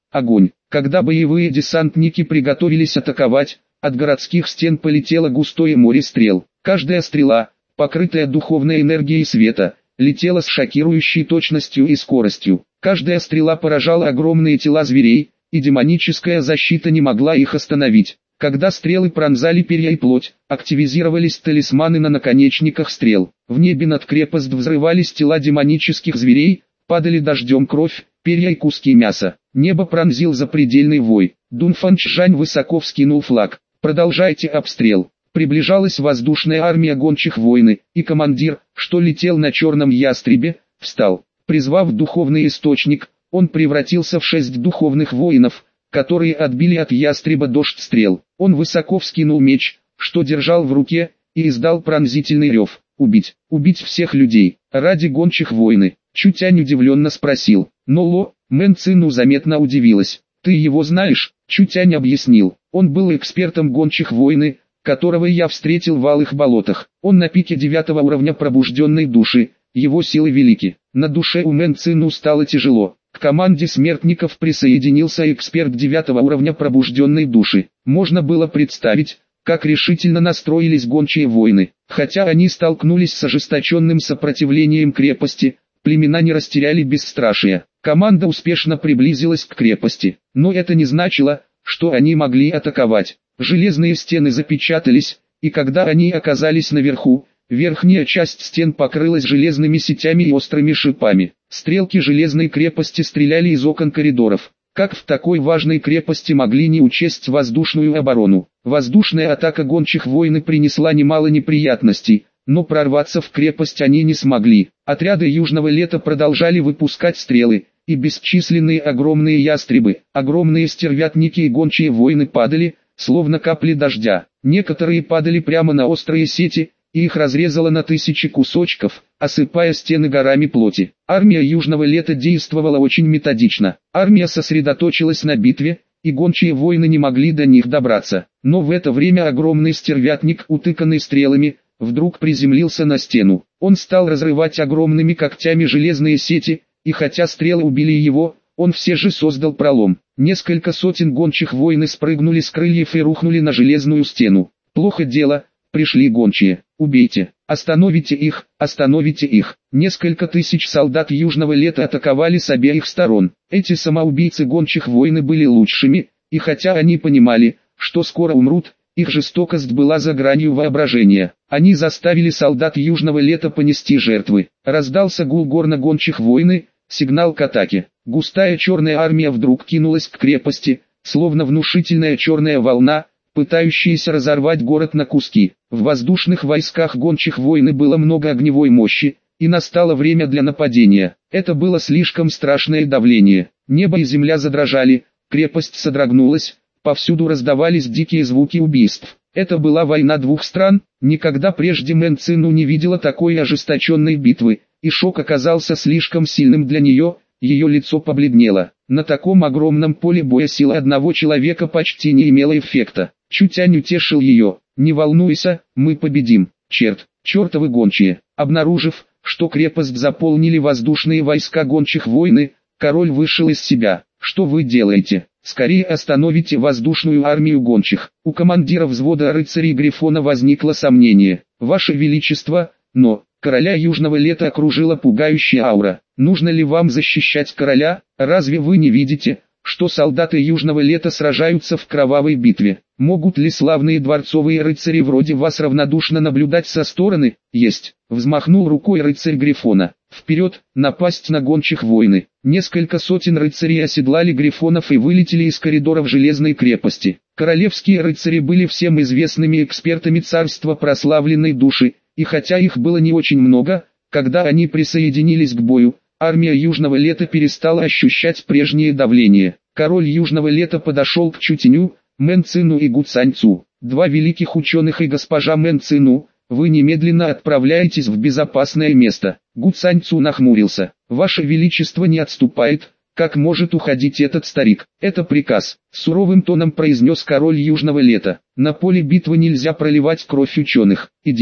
Огонь. Когда боевые десантники приготовились атаковать, от городских стен полетело густое море стрел. Каждая стрела, покрытая духовной энергией света, летела с шокирующей точностью и скоростью. Каждая стрела поражала огромные тела зверей, и демоническая защита не могла их остановить. Когда стрелы пронзали перья и плоть, активизировались талисманы на наконечниках стрел. В небе над крепостью взрывались тела демонических зверей, падали дождем кровь, перья и куски мяса. Небо пронзил запредельный вой. Дунфанчжань высоко вскинул флаг. «Продолжайте обстрел». Приближалась воздушная армия гончих войны, и командир, что летел на черном ястребе, встал. Призвав духовный источник, он превратился в 6 духовных воинов, которые отбили от ястреба дождь стрел. Он высоко вскинул меч, что держал в руке, и издал пронзительный рев. «Убить! Убить всех людей! Ради гончих войны!» Чутянь удивленно спросил. Но Ло Мэн Цину заметно удивилась. «Ты его знаешь?» Чутянь объяснил. «Он был экспертом гончих войны, которого я встретил в Алых болотах. Он на пике 9 уровня пробужденной души, его силы велики». На душе у Мэн Цину стало тяжело. К команде смертников присоединился эксперт 9 уровня пробужденной души. Можно было представить, как решительно настроились гончие войны. Хотя они столкнулись с ожесточенным сопротивлением крепости, племена не растеряли бесстрашие. Команда успешно приблизилась к крепости, но это не значило, что они могли атаковать. Железные стены запечатались, и когда они оказались наверху, верхняя часть стен покрылась железными сетями и острыми шипами. Стрелки железной крепости стреляли из окон коридоров. Как в такой важной крепости могли не учесть воздушную оборону? Воздушная атака гончих войны принесла немало неприятностей, но прорваться в крепость они не смогли. Отряды Южного Лета продолжали выпускать стрелы, и бесчисленные огромные ястребы, огромные стервятники и гончие войны падали, словно капли дождя. Некоторые падали прямо на острые сети, и их разрезало на тысячи кусочков, осыпая стены горами плоти. Армия Южного Лета действовала очень методично. Армия сосредоточилась на битве, и гончие войны не могли до них добраться. Но в это время огромный стервятник, утыканный стрелами, вдруг приземлился на стену. Он стал разрывать огромными когтями железные сети, и хотя стрелы убили его, он все же создал пролом. Несколько сотен гончих войны спрыгнули с крыльев и рухнули на железную стену. Плохо дело, пришли гончие. Убейте, остановите их, остановите их. Несколько тысяч солдат Южного Лета атаковали с обеих сторон. Эти самоубийцы гончих войны были лучшими, и хотя они понимали, что скоро умрут, их жестокость была за гранью воображения. Они заставили солдат Южного Лета понести жертвы. Раздался гул горно-гончих войны, сигнал к атаке. Густая черная армия вдруг кинулась к крепости, словно внушительная черная волна, пытающаяся разорвать город на куски. В воздушных войсках гончих войны было много огневой мощи, и настало время для нападения. Это было слишком страшное давление. Небо и земля задрожали, крепость содрогнулась, повсюду раздавались дикие звуки убийств. Это была война двух стран, никогда прежде Мэн Цину не видела такой ожесточенной битвы, и шок оказался слишком сильным для нее, ее лицо побледнело. На таком огромном поле боя сила одного человека почти не имела эффекта. Чутянь утешил ее. «Не волнуйся, мы победим. Чертовы гончие». Обнаружив, что крепость заполнили воздушные войска гончих войны, король вышел из себя. «Что вы делаете? Скорее остановите воздушную армию гончих». У командира взвода рыцарей Грифона возникло сомнение. «Ваше Величество, но...» Короля Южного Лета окружила пугающая аура. «Нужно ли вам защищать короля? Разве вы не видите, что солдаты Южного Лета сражаются в кровавой битве? Могут ли славные дворцовые рыцари вроде вас равнодушно наблюдать со стороны?» «Есть!» — взмахнул рукой рыцарь Грифона. «Вперед, напасть на гончих войны!» Несколько сотен рыцарей оседлали Грифонов и вылетели из коридоров железной крепости. Королевские рыцари были всем известными экспертами царства прославленной души, и хотя их было не очень много, когда они присоединились к бою, армия Южного Лета перестала ощущать прежнее давление. Король Южного Лета подошел к Чутяню, Мэн Цину и Гу Цаньцу. «Два великих ученых и госпожа Мэн Цину, вы немедленно отправляетесь в безопасное место». Гу Цаньцу нахмурился. «Ваше Величество не отступает, как может уходить этот старик?» «Это приказ», — суровым тоном произнес король Южного Лета. «На поле битвы нельзя проливать кровь ученых. Идите».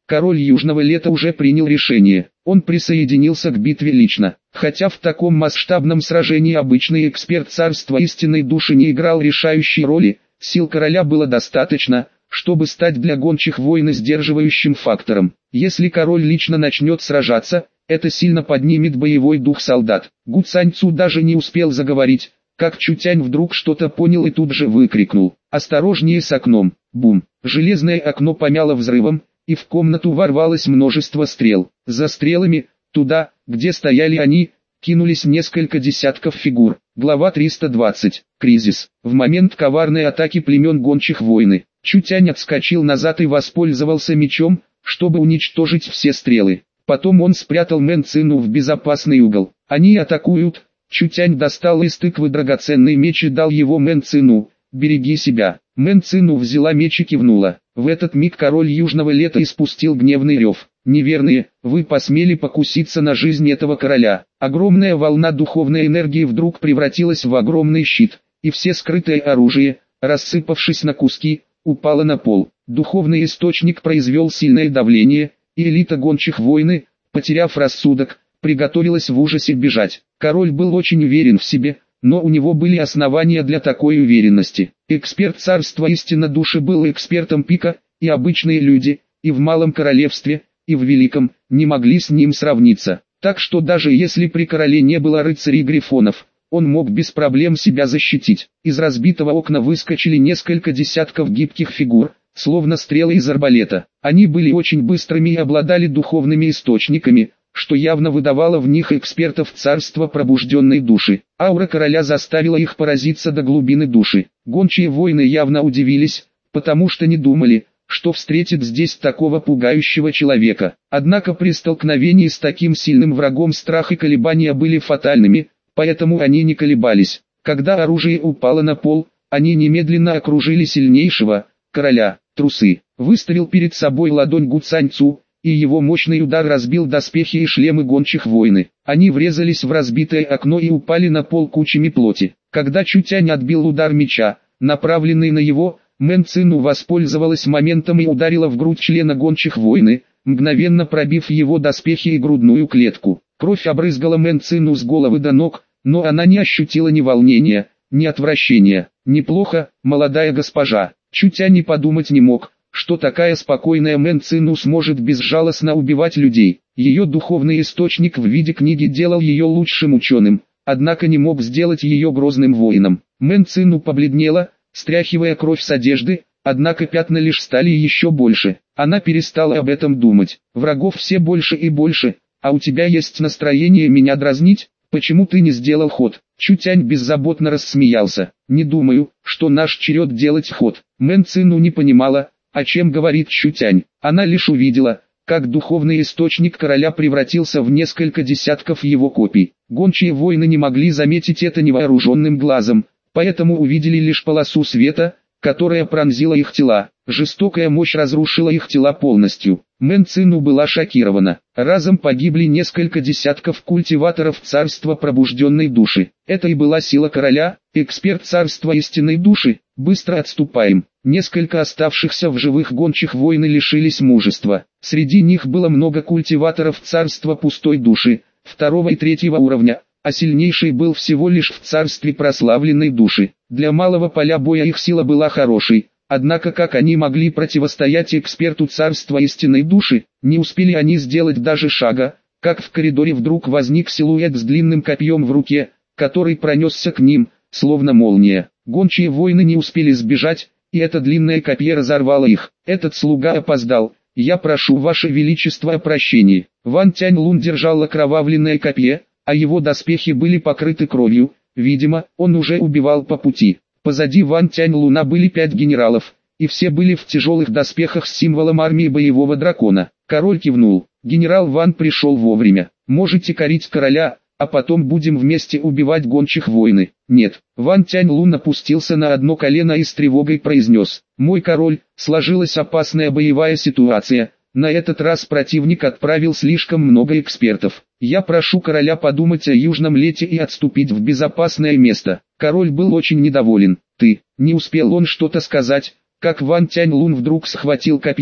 Король Южного Лета уже принял решение. Он присоединился к битве лично. Хотя в таком масштабном сражении обычный эксперт царства истинной души не играл решающей роли, сил короля было достаточно, чтобы стать для гончих войн сдерживающим фактором. Если король лично начнет сражаться, это сильно поднимет боевой дух солдат. Гу Цаньцу даже не успел заговорить, как Чутянь вдруг что-то понял и тут же выкрикнул: «Осторожнее с окном!» Бум! Железное окно помяло взрывом, и в комнату ворвалось множество стрел. За стрелами, туда, где стояли они, кинулись несколько десятков фигур. Глава 320. Кризис. В момент коварной атаки племен гончих войны, Чутянь отскочил назад и воспользовался мечом, чтобы уничтожить все стрелы. Потом он спрятал Мэн Цину в безопасный угол. Они атакуют. Чутянь достал из тыквы драгоценный меч и дал его Мэн Цину. «Береги себя». Мэн Цину взяла меч и кивнула. В этот миг король Южного Лета испустил гневный рев. «Неверные, вы посмели покуситься на жизнь этого короля». Огромная волна духовной энергии вдруг превратилась в огромный щит, и все скрытое оружие, рассыпавшись на куски, упало на пол. Духовный источник произвел сильное давление, и элита гончих войны, потеряв рассудок, приготовилась в ужасе бежать. Король был очень уверен в себе, но у него были основания для такой уверенности. Эксперт царства истинно души был экспертом пика, и обычные люди, и в малом королевстве, и в великом, не могли с ним сравниться. Так что даже если при короле не было рыцарей грифонов, он мог без проблем себя защитить. Из разбитого окна выскочили несколько десятков гибких фигур, словно стрелы из арбалета. Они были очень быстрыми и обладали духовными источниками, что явно выдавало в них экспертов царства пробужденной души. Аура короля заставила их поразиться до глубины души. Гончие воины явно удивились, потому что не думали, что встретят здесь такого пугающего человека. Однако при столкновении с таким сильным врагом страх и колебания были фатальными, поэтому они не колебались. Когда оружие упало на пол, они немедленно окружили сильнейшего короля. Трусы. Выставил перед собой ладонь Гу Цаньцу, и его мощный удар разбил доспехи и шлемы гончих войны. Они врезались в разбитое окно и упали на пол кучами плоти. Когда Чутянь отбил удар меча, направленный на его, Мэн Цину воспользовалась моментом и ударила в грудь члена гончих войны, мгновенно пробив его доспехи и грудную клетку. Кровь обрызгала Мэн Цину с головы до ног, но она не ощутила ни волнения, ни отвращения. «Неплохо, молодая госпожа». Чутянь и подумать не мог, что такая спокойная Мэн Цину сможет безжалостно убивать людей. Ее духовный источник в виде книги делал ее лучшим ученым, однако не мог сделать ее грозным воином. Мэн Цину побледнела, стряхивая кровь с одежды, однако пятна лишь стали еще больше. Она перестала об этом думать. «Врагов все больше и больше, а у тебя есть настроение меня дразнить? Почему ты не сделал ход?» Чутянь беззаботно рассмеялся. «Не думаю, что наш черед делать ход». Мэн Цину не понимала, о чем говорит Чутянь. Она лишь увидела, как духовный источник короля превратился в несколько десятков его копий. Гончие воины не могли заметить это невооруженным глазом, поэтому увидели лишь полосу света, которая пронзила их тела. Жестокая мощь разрушила их тела полностью. Мэн Цину была шокирована. Разом погибли несколько десятков культиваторов царства пробужденной души. Это и была сила короля, эксперт царства истинной души. Быстро отступаем. Несколько оставшихся в живых гончих войны лишились мужества. Среди них было много культиваторов царства пустой души, 2 и 3 уровня, а сильнейший был всего лишь в царстве прославленной души. Для малого поля боя их сила была хорошей. Однако как они могли противостоять эксперту царства истинной души? Не успели они сделать даже шага, как в коридоре вдруг возник силуэт с длинным копьем в руке, который пронесся к ним, словно молния. Гончие воины не успели сбежать, и это длинное копье разорвало их. Этот слуга опоздал. «Я прошу ваше величество о прощении». Ван Тяньлун держал окровавленное копье, а его доспехи были покрыты кровью. Видимо, он уже убивал по пути. Позади Ван Тяньлуна были 5 генералов, и все были в тяжелых доспехах с символом армии боевого дракона. Король кивнул. Генерал Ван пришел вовремя. «Можете корить короля, а потом будем вместе убивать гончих войны». «Нет». Ван Тяньлун опустился на одно колено и с тревогой произнес: «Мой король, сложилась опасная боевая ситуация. На этот раз противник отправил слишком много экспертов. Я прошу короля подумать о Южном Лете и отступить в безопасное место». Король был очень недоволен. «Ты...» Не успел он что-то сказать, как Ван Тяньлун вдруг схватил копье,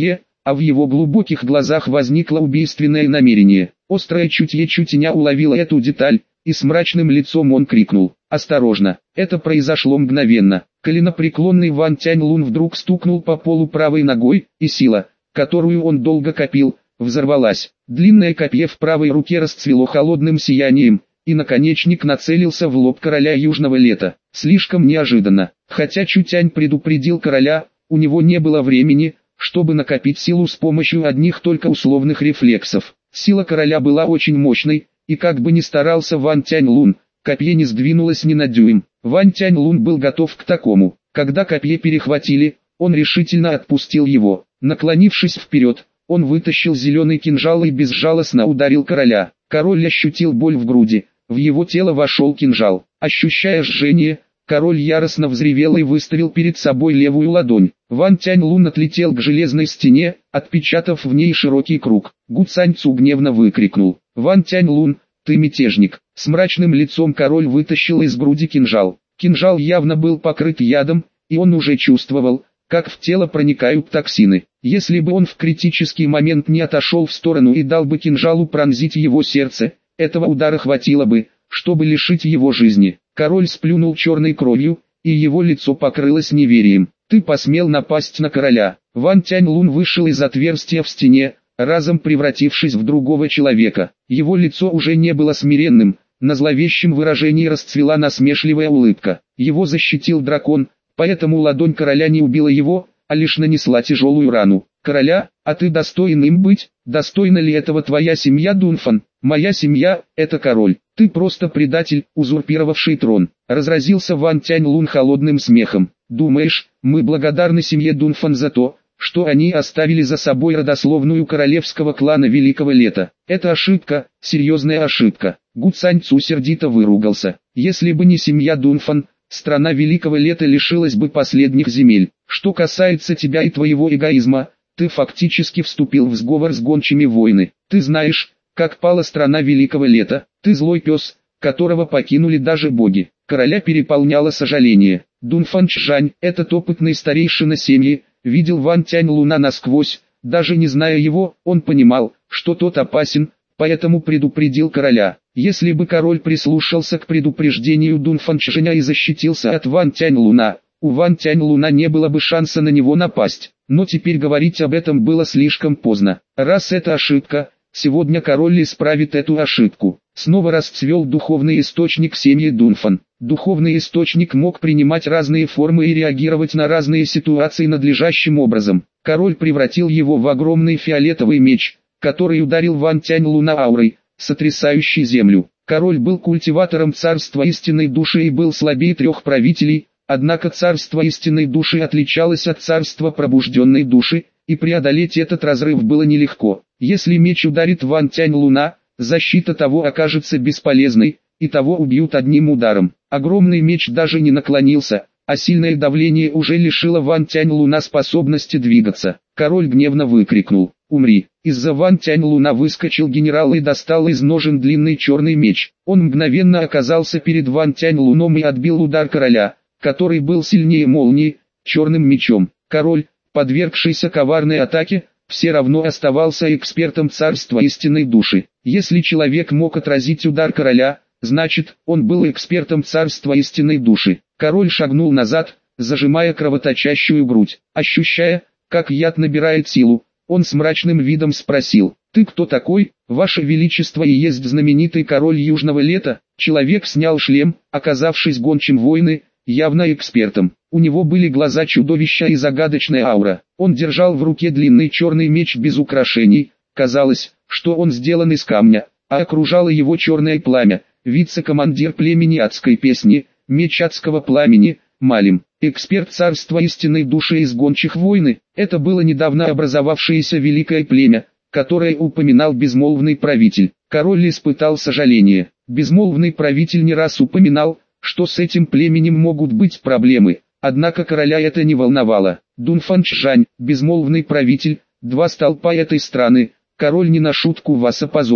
а в его глубоких глазах возникло убийственное намерение. Острое чутье Чутеня уловило эту деталь, и с мрачным лицом он крикнул: «Осторожно!» Это произошло мгновенно. Коленопреклонный Ван Тяньлун вдруг стукнул по полу правой ногой, и сила, которую он долго копил, взорвалась. Длинное копье в правой руке расцвело холодным сиянием, и наконечник нацелился в лоб короля Южного Лета. Слишком неожиданно. Хотя Чутянь предупредил короля, у него не было времени, чтобы накопить силу с помощью одних только условных рефлексов. Сила короля была очень мощной, и как бы ни старался Ван Тяньлун, копье не сдвинулось ни на дюйм. Ван Тяньлун был готов к такому. Когда копье перехватили, он решительно отпустил его. Наклонившись вперед, он вытащил зеленый кинжал и безжалостно ударил короля. Король ощутил боль в груди, в его тело вошел кинжал. Ощущая жжение, король яростно взревел и выставил перед собой левую ладонь. Ван Тяньлун отлетел к железной стене, отпечатав в ней широкий круг. Гу Цаньцу гневно выкрикнул: «Ван Тяньлун, ты мятежник!» С мрачным лицом король вытащил из груди кинжал. Кинжал явно был покрыт ядом, и он уже чувствовал, как в тело проникают токсины. Если бы он в критический момент не отошел в сторону и дал бы кинжалу пронзить его сердце, этого удара хватило бы, чтобы лишить его жизни. Король сплюнул черной кровью, и его лицо покрылось неверием. «Ты посмел напасть на короля!» Ван Тяньлун вышел из отверстия в стене, разом превратившись в другого человека. Его лицо уже не было смиренным, на зловещем выражении расцвела насмешливая улыбка. Его защитил дракон, поэтому ладонь короля не убила его, а лишь нанесла тяжелую рану. «Короля, а ты достоин им быть? Достойна ли этого твоя семья, Дунфан?» «Моя семья – это король. Ты просто предатель, узурпировавший трон». Разразился Ван Тяньлун холодным смехом. «Думаешь, мы благодарны семье Дунфан за то, что они оставили за собой родословную королевского клана Великого Лета? Это ошибка, серьезная ошибка». Гу Цаньцу сердито выругался. «Если бы не семья Дунфан, страна Великого Лета лишилась бы последних земель. Что касается тебя и твоего эгоизма, ты фактически вступил в сговор с гончими войны. Ты знаешь, как пала страна Великого Лета. Ты злой пес, которого покинули даже боги». Короля переполняло сожаление. Дунфан Чжань, этот опытный старейшина семьи, видел Ван Тяньлуна насквозь. Даже не зная его, он понимал, что тот опасен, поэтому предупредил короля. Если бы король прислушался к предупреждению Дунфан Чжэня и защитился от Ван Тяньлуна, у Ван Тяньлуна не было бы шанса на него напасть. Но теперь говорить об этом было слишком поздно. Раз это ошибка, сегодня король исправит эту ошибку. Снова расцвел духовный источник семьи Дунфан. Духовный источник мог принимать разные формы и реагировать на разные ситуации надлежащим образом. Король превратил его в огромный фиолетовый меч, который ударил Ван Тяньлуна аурой, сотрясающей землю. Король был культиватором царства истинной души и был слабее трех правителей, однако царство истинной души отличалось от царства пробужденной души, и преодолеть этот разрыв было нелегко. Если меч ударит Ван Тяньлуна, защита того окажется бесполезной, и того убьют одним ударом. Огромный меч даже не наклонился, а сильное давление уже лишило Ван Тяньлуна способности двигаться. Король гневно выкрикнул: «Умри!» Из-за Ван Тяньлуна выскочил генерал и достал из ножен длинный черный меч. Он мгновенно оказался перед Ван Тяньлуном и отбил удар короля, который был сильнее молнии, черным мечом. Король, подвергшийся коварной атаке, все равно оставался экспертом царства истинной души. Если человек мог отразить удар короля, значит, он был экспертом царства истинной души. Король шагнул назад, зажимая кровоточащую грудь. Ощущая, как яд набирает силу, он с мрачным видом спросил: «Ты кто такой? Ваше Величество и есть знаменитый король Южного Лета?» Человек снял шлем, оказавшись гончим войны, явно экспертом. У него были глаза чудовища и загадочная аура. Он держал в руке длинный черный меч без украшений. Казалось, что он сделан из камня, а окружало его черное пламя. Вице-командир племени адской песни, меч адского пламени, Малим, эксперт царства истинной души из гончих войны. Это было недавно образовавшееся великое племя, которое упоминал безмолвный правитель. Король испытал сожаление. Безмолвный правитель не раз упоминал, что с этим племенем могут быть проблемы, однако короля это не волновало. Дунфан Чжань, безмолвный правитель, два столпа этой страны, король не на шутку вас опозорил.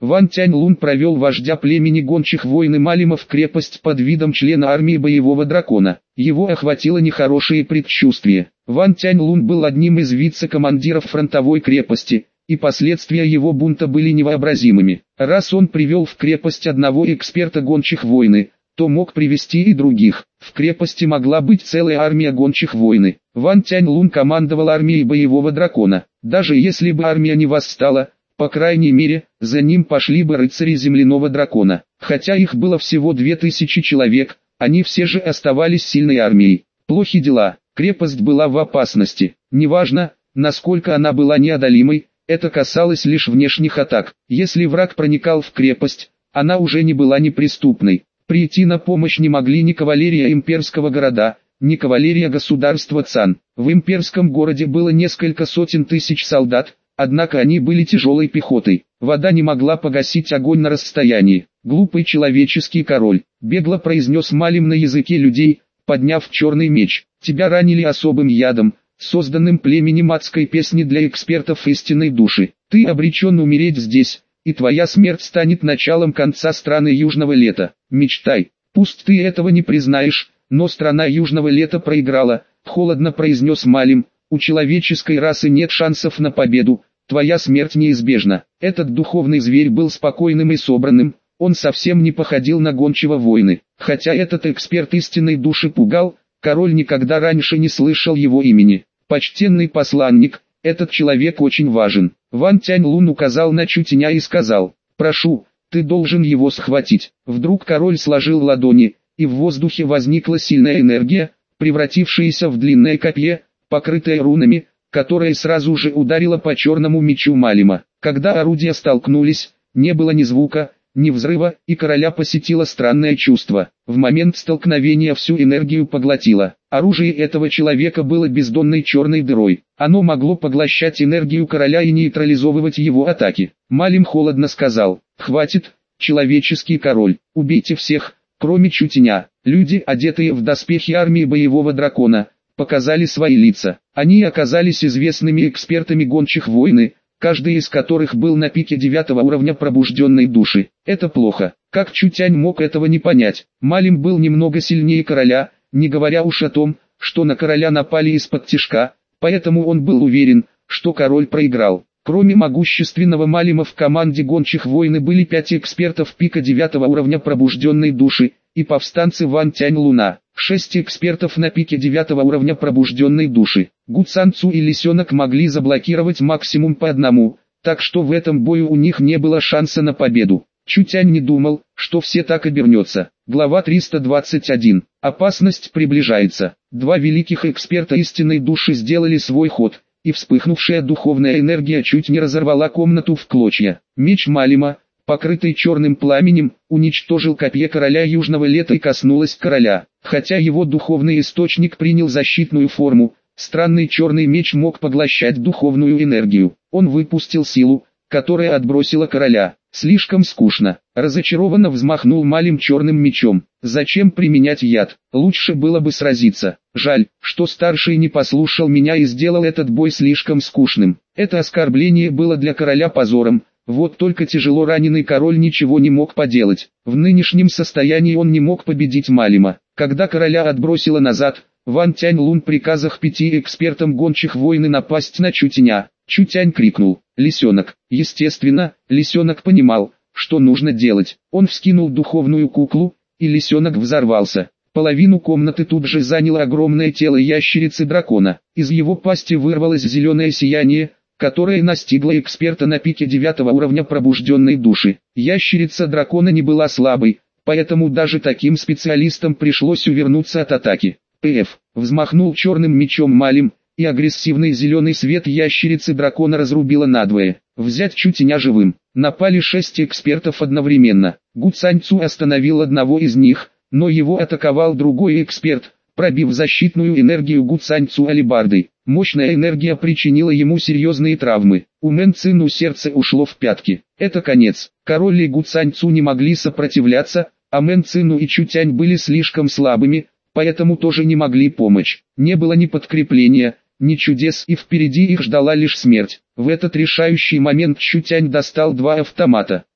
Ван Тяньлун провел вождя племени гончих войн Малима в крепость под видом члена армии боевого дракона. Его охватило нехорошее предчувствие. Ван Тяньлун был одним из вице-командиров фронтовой крепости, и последствия его бунта были невообразимыми. Раз он привел в крепость одного эксперта гончих войны, то мог привести и других. В крепости могла быть целая армия гончих войны. Ван Тяньлун командовал армией боевого дракона. Даже если бы армия не восстала, по крайней мере, за ним пошли бы рыцари земляного дракона. Хотя их было всего 2000 человек, они все же оставались сильной армией. Плохи дела, крепость была в опасности. Неважно, насколько она была неодолимой, это касалось лишь внешних атак. Если враг проникал в крепость, она уже не была неприступной. Прийти на помощь не могли ни кавалерия имперского города, ни кавалерия государства Цан. В имперском городе было несколько сотен тысяч солдат, однако они были тяжелой пехотой. Вода не могла погасить огонь на расстоянии. «Глупый человеческий король», — бегло произнес Малим на языке людей, подняв черный меч. «Тебя ранили особым ядом, созданным племенем адской песни для экспертов истинной души. Ты обречен умереть здесь, и твоя смерть станет началом конца страны Южного Лета. Мечтай, пусть ты этого не признаешь, но страна Южного Лета проиграла», — холодно произнес Малим. «У человеческой расы нет шансов на победу, твоя смерть неизбежна». Этот духовный зверь был спокойным и собранным, он совсем не походил на гончего войны. Хотя этот эксперт истинной души пугал, король никогда раньше не слышал его имени. «Почтенный посланник, этот человек очень важен». Ван Тяньлун указал на Чутиня и сказал: «Прошу, ты должен его схватить». Вдруг король сложил ладони, и в воздухе возникла сильная энергия, превратившаяся в длинное копье, покрытое рунами, которое сразу же ударило по черному мечу Малима. Когда орудия столкнулись, не было ни звука, ни взрыва, и короля посетило странное чувство. В момент столкновения всю энергию поглотило. Оружие этого человека было бездонной черной дырой. Оно могло поглощать энергию короля и нейтрализовывать его атаки. Малим холодно сказал: «Хватит, человеческий король, убейте всех, кроме Чутиня». Люди, одетые в доспехи армии боевого дракона, показали свои лица. Они оказались известными экспертами гончих войны, каждый из которых был на пике 9 уровня пробужденной души. Это плохо. Как Чутянь мог этого не понять? Малим был немного сильнее короля, не говоря уж о том, что на короля напали из-под тишка, поэтому он был уверен, что король проиграл. Кроме могущественного Малима в команде гончих войны были 5 экспертов пика 9 уровня пробужденной души, и повстанцы Ван Тяньлуна. 6 экспертов на пике 9 уровня пробужденной души. Гу Цан Цу и Лисенок могли заблокировать максимум по одному, так что в этом бою у них не было шанса на победу. Чутянь не думал, что все так обернется. Глава 321. Опасность приближается. 2 великих эксперта истинной души сделали свой ход, и вспыхнувшая духовная энергия чуть не разорвала комнату в клочья. Меч Малима, покрытый черным пламенем, уничтожил копье короля Южного Лета и коснулось короля. Хотя его духовный источник принял защитную форму, странный черный меч мог поглощать духовную энергию. Он выпустил силу, которая отбросила короля. Слишком скучно. Разочарованно взмахнул Малим черным мечом. Зачем применять яд? Лучше было бы сразиться. Жаль, что старший не послушал меня и сделал этот бой слишком скучным. Это оскорбление было для короля позором. Вот только тяжело раненый король ничего не мог поделать. В нынешнем состоянии он не мог победить Малима. Когда короля отбросило назад, Ван Тяньлун приказах 5 экспертам гончих войны напасть на Чутиня. Чутянь крикнул: «Лисенок!». Естественно, Лисенок понимал, что нужно делать. Он вскинул духовную куклу, и Лисенок взорвался. Половину комнаты тут же заняло огромное тело ящерицы-дракона. Из его пасти вырвалось зеленое сияние, которое настигло эксперта на пике 9 уровня пробужденной души. Ящерица дракона не была слабой, поэтому даже таким специалистам пришлось увернуться от атаки. «ПФ!» взмахнул черным мечом Малим, и агрессивный зеленый свет ящерицы дракона разрубило надвое. Взять Чутиня живым. Напали 6 экспертов одновременно. Гу Цань Цу остановил одного из них, но его атаковал другой эксперт, пробив защитную энергию Гу Цань Цу алебардой. Мощная энергия причинила ему серьезные травмы. У Мэн Цину сердце ушло в пятки. Это конец. Король и Гу Цань Цу не могли сопротивляться, а Мэн Цину и Чутянь были слишком слабыми, поэтому тоже не могли помочь. Не было ни подкрепления, ни чудес, и впереди их ждала лишь смерть. В этот решающий момент Чутянь достал 2 автомата.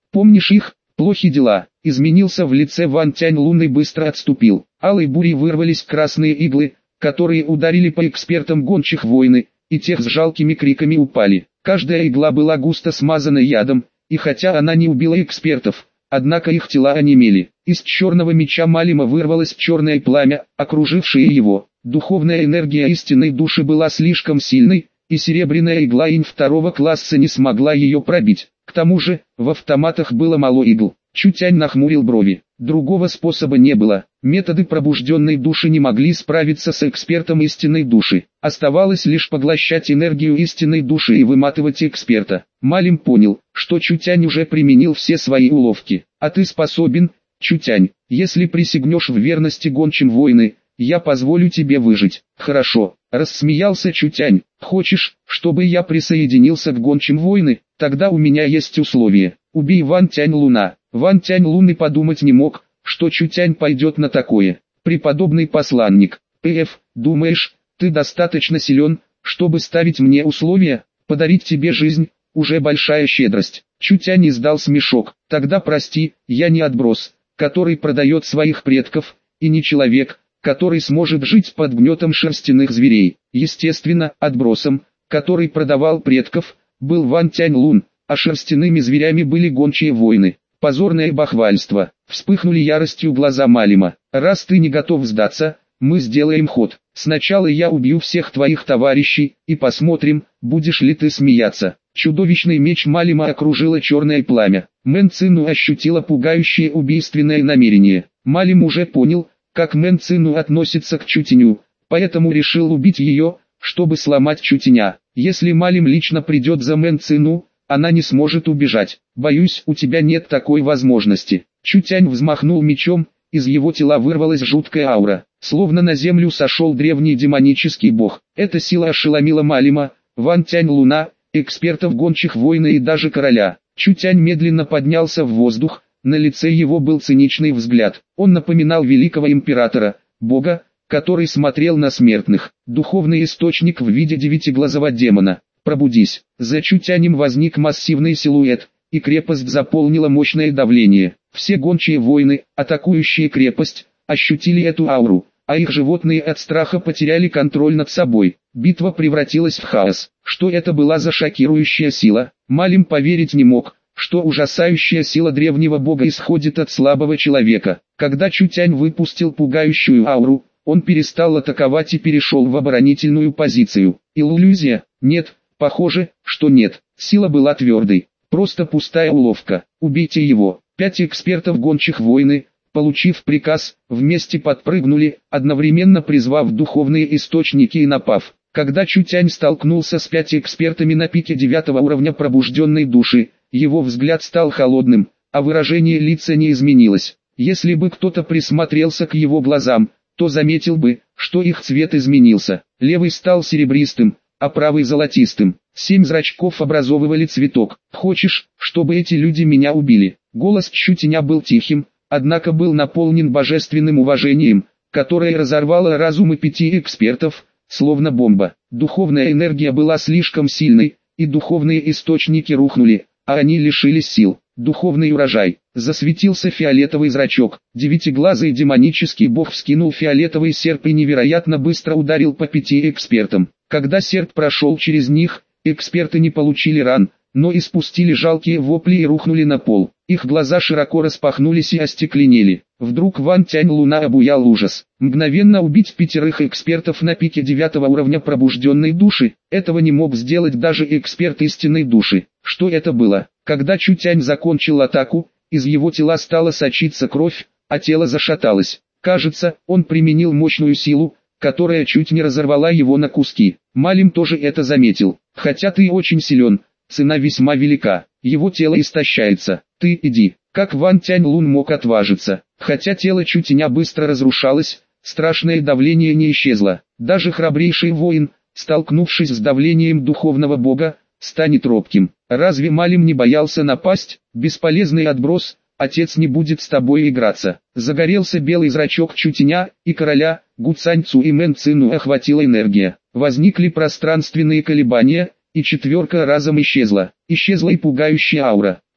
Помнишь их? Плохи дела. Изменился в лице Ван Тяньлун и быстро отступил. Алой бурей вырвались красные иглы, которые ударили по экспертам гончих войны, и тех с жалкими криками упали. Каждая игла была густо смазана ядом, и хотя она не убила экспертов, однако их тела онемели. Из черного меча Малима вырвалось черное пламя, окружившее его. Духовная энергия истинной души была слишком сильной, и серебряная игла инь второго класса не смогла ее пробить. К тому же, в автоматах было мало игл. Чутянь нахмурил брови. Другого способа не было. Методы пробужденной души не могли справиться с экспертом истинной души. Оставалось лишь поглощать энергию истинной души и выматывать эксперта. Малим понял, что Чутянь уже применил все свои уловки. А ты способен, Чутянь, если присягнешь в верности гончим войны, я позволю тебе выжить. Хорошо, рассмеялся Чутянь. Хочешь, чтобы я присоединился к гончим войны? Тогда у меня есть условие. Убей Ван Тяньлуна. Ван Тяньлун и подумать не мог, что Чутянь пойдет на такое. Преподобный посланник, П.Ф., думаешь, ты достаточно силен, чтобы ставить мне условия, подарить тебе жизнь, уже большая щедрость. Чутянь издал смешок. Тогда прости, я не отброс, который продает своих предков, и не человек, который сможет жить под гнетом шерстяных зверей. Естественно, отбросом, который продавал предков, был Ван Тяньлун, а шерстяными зверями были гончие войны. Позорное бахвальство. Вспыхнули яростью глаза Малима. Раз ты не готов сдаться, мы сделаем ход. Сначала я убью всех твоих товарищей, и посмотрим, будешь ли ты смеяться. Чудовищный меч Малима окружило черное пламя. Мэн Цину ощутила пугающее убийственное намерение. Малим уже понял, как Мэн Цину относится к Чутяню, поэтому решил убить ее, чтобы сломать Чутяня. Если Малим лично придет за Мэн Цину, она не сможет убежать. Боюсь, у тебя нет такой возможности. Чутянь взмахнул мечом, из его тела вырвалась жуткая аура. Словно на землю сошел древний демонический бог. Эта сила ошеломила Малима, Ван Тяньлуна, экспертов гончих войны и даже короля. Чутянь медленно поднялся в воздух, на лице его был циничный взгляд. Он напоминал великого императора, бога, который смотрел на смертных. Духовный источник в виде девятиглазого демона. Пробудись. За Чутянем возник массивный силуэт, и крепость заполнила мощное давление. Все гончие воины, атакующие крепость, ощутили эту ауру, а их животные от страха потеряли контроль над собой. Битва превратилась в хаос. Что это была за шокирующая сила? Малим поверить не мог, что ужасающая сила древнего бога исходит от слабого человека. Когда Чутянь выпустил пугающую ауру, он перестал атаковать и перешел в оборонительную позицию. Иллюзия? Нет. Похоже, что нет. Сила была твердой. Просто пустая уловка. Убейте его. 5 экспертов гончих войны, получив приказ, вместе подпрыгнули, одновременно призвав духовные источники и напав. Когда Чутянь столкнулся с 5 экспертами на пике 9 уровня пробужденной души, его взгляд стал холодным, а выражение лица не изменилось. Если бы кто-то присмотрелся к его глазам, то заметил бы, что их цвет изменился. Левый стал серебристым, а правый золотистым. 7 зрачков образовывали цветок. «Хочешь, чтобы эти люди меня убили?» Голос Чутяня был тихим, однако был наполнен божественным уважением, которое разорвало разумы 5 экспертов, словно бомба. Духовная энергия была слишком сильной, и духовные источники рухнули, а они лишились сил. Духовный урожай. Засветился фиолетовый зрачок. Девятиглазый демонический бог вскинул фиолетовый серп и невероятно быстро ударил по 5 экспертам. Когда серп прошел через них, эксперты не получили ран, но испустили жалкие вопли и рухнули на пол. Их глаза широко распахнулись и остекленели. Вдруг Ван Тяньлуна обуял ужас. Мгновенно убить 5 экспертов на пике 9 уровня пробужденной души, этого не мог сделать даже эксперт истинной души. Что это было? Когда Чутянь закончил атаку, из его тела стала сочиться кровь, а тело зашаталось. Кажется, он применил мощную силу, которая чуть не разорвала его на куски. Малим тоже это заметил. Хотя ты очень силен, цена весьма велика. Его тело истощается. Ты иди. Как Ван Тяньлун мог отважиться? Хотя тело Чутяня быстро разрушалось, страшное давление не исчезло. Даже храбрейший воин, столкнувшись с давлением духовного бога, станет робким. Разве Малим не боялся напасть? Бесполезный отброс, отец не будет с тобой играться. Загорелся белый зрачок Чутяня, и короля, Гуцаньцу и Мэн Цину охватила энергия. Возникли пространственные колебания, и 4 разом исчезла. Исчезла и пугающая аура.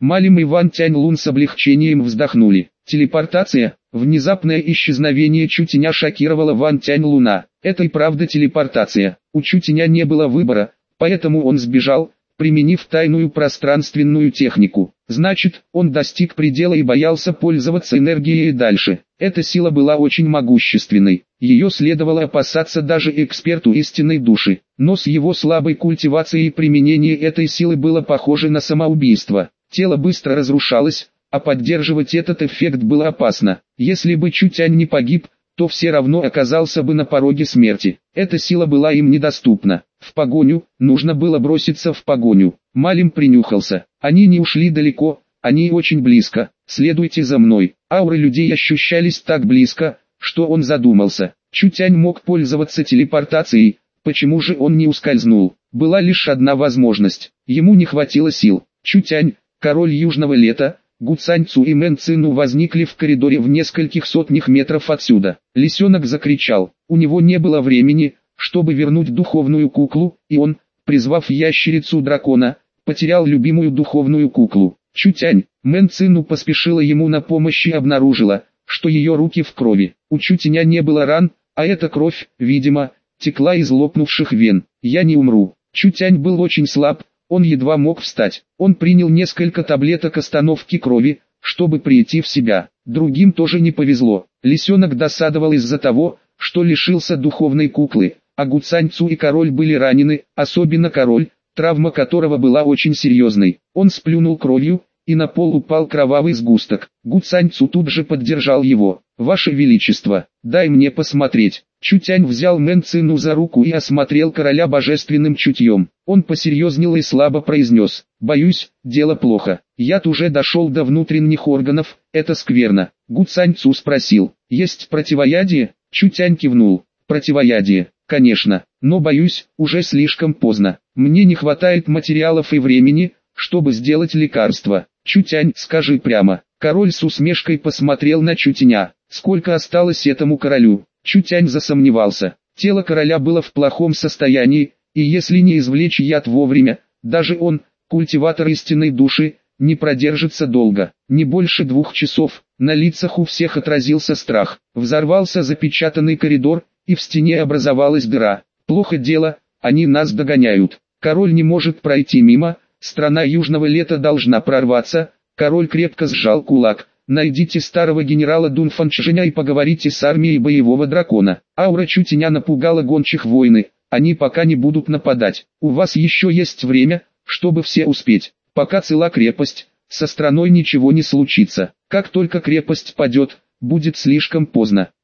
Малим и Ван Тяньлун с облегчением вздохнули. Телепортация, внезапное исчезновение Чутеня шокировало Ван Тяньлуна. Это и правда телепортация. У Чутеня не было выбора, поэтому он сбежал, применив тайную пространственную технику. Значит, он достиг предела и боялся пользоваться энергией дальше. Эта сила была очень могущественной. Ее следовало опасаться даже эксперту истинной души. Но с его слабой культивацией применение этой силы было похоже на самоубийство. Тело быстро разрушалось, а поддерживать этот эффект было опасно. Если бы Чутянь не погиб, то все равно оказался бы на пороге смерти. Эта сила была им недоступна. В погоню, нужно было броситься в погоню. Малим принюхался. Они не ушли далеко, они очень близко. Следуйте за мной. Ауры людей ощущались так близко, что он задумался. Чутянь мог пользоваться телепортацией, почему же он не ускользнул? Была лишь одна возможность. Ему не хватило сил. Чутянь, король Южного Лета, Гуцаньцу и Мэн Цину возникли в коридоре в нескольких сотнях метров отсюда. Лисенок закричал. У него не было времени, чтобы вернуть духовную куклу, и он, призвав ящерицу дракона, потерял любимую духовную куклу. Чутянь, Мэн Цину поспешила ему на помощь и обнаружила, что ее руки в крови. У Чутеня не было ран, а эта кровь, видимо, текла из лопнувших вен. «Я не умру». Чутянь был очень слаб, он едва мог встать. Он принял несколько таблеток остановки крови, чтобы прийти в себя. Другим тоже не повезло. Лисенок досадовал из-за того, что лишился духовной куклы, а Гуцаньцу и король были ранены, особенно король, травма которого была очень серьезной. Он сплюнул кровью, и на пол упал кровавый сгусток. Гуцаньцу тут же поддержал его. «Ваше Величество, дай мне посмотреть». Чутянь взял Мэн Цину за руку и осмотрел короля божественным чутьем. Он посерьезнел и слабо произнес: «Боюсь, дело плохо. Яд уже дошел до внутренних органов, это скверно». Гуцаньцу спросил: «Есть противоядие?» Чутянь кивнул: «Противоядие, конечно, но боюсь, уже слишком поздно. Мне не хватает материалов и времени, чтобы сделать лекарство». «Чутянь, скажи прямо». Король с усмешкой посмотрел на Чутеня. «Сколько осталось этому королю?» Чутянь засомневался. Тело короля было в плохом состоянии, и если не извлечь яд вовремя, даже он, культиватор истинной души, не продержится долго. Не больше 2 часов. На лицах у всех отразился страх. Взорвался запечатанный коридор, и в стене образовалась дыра. «Плохо дело, они нас догоняют. Король не может пройти мимо, страна Южного Лета должна прорваться». Король крепко сжал кулак. «Найдите старого генерала Дунфанчжэня и поговорите с армией боевого дракона». Аура Чутеня напугала гончих войны. «Они пока не будут нападать. У вас еще есть время, чтобы все успеть. Пока цела крепость, со страной ничего не случится. Как только крепость падет, будет слишком поздно».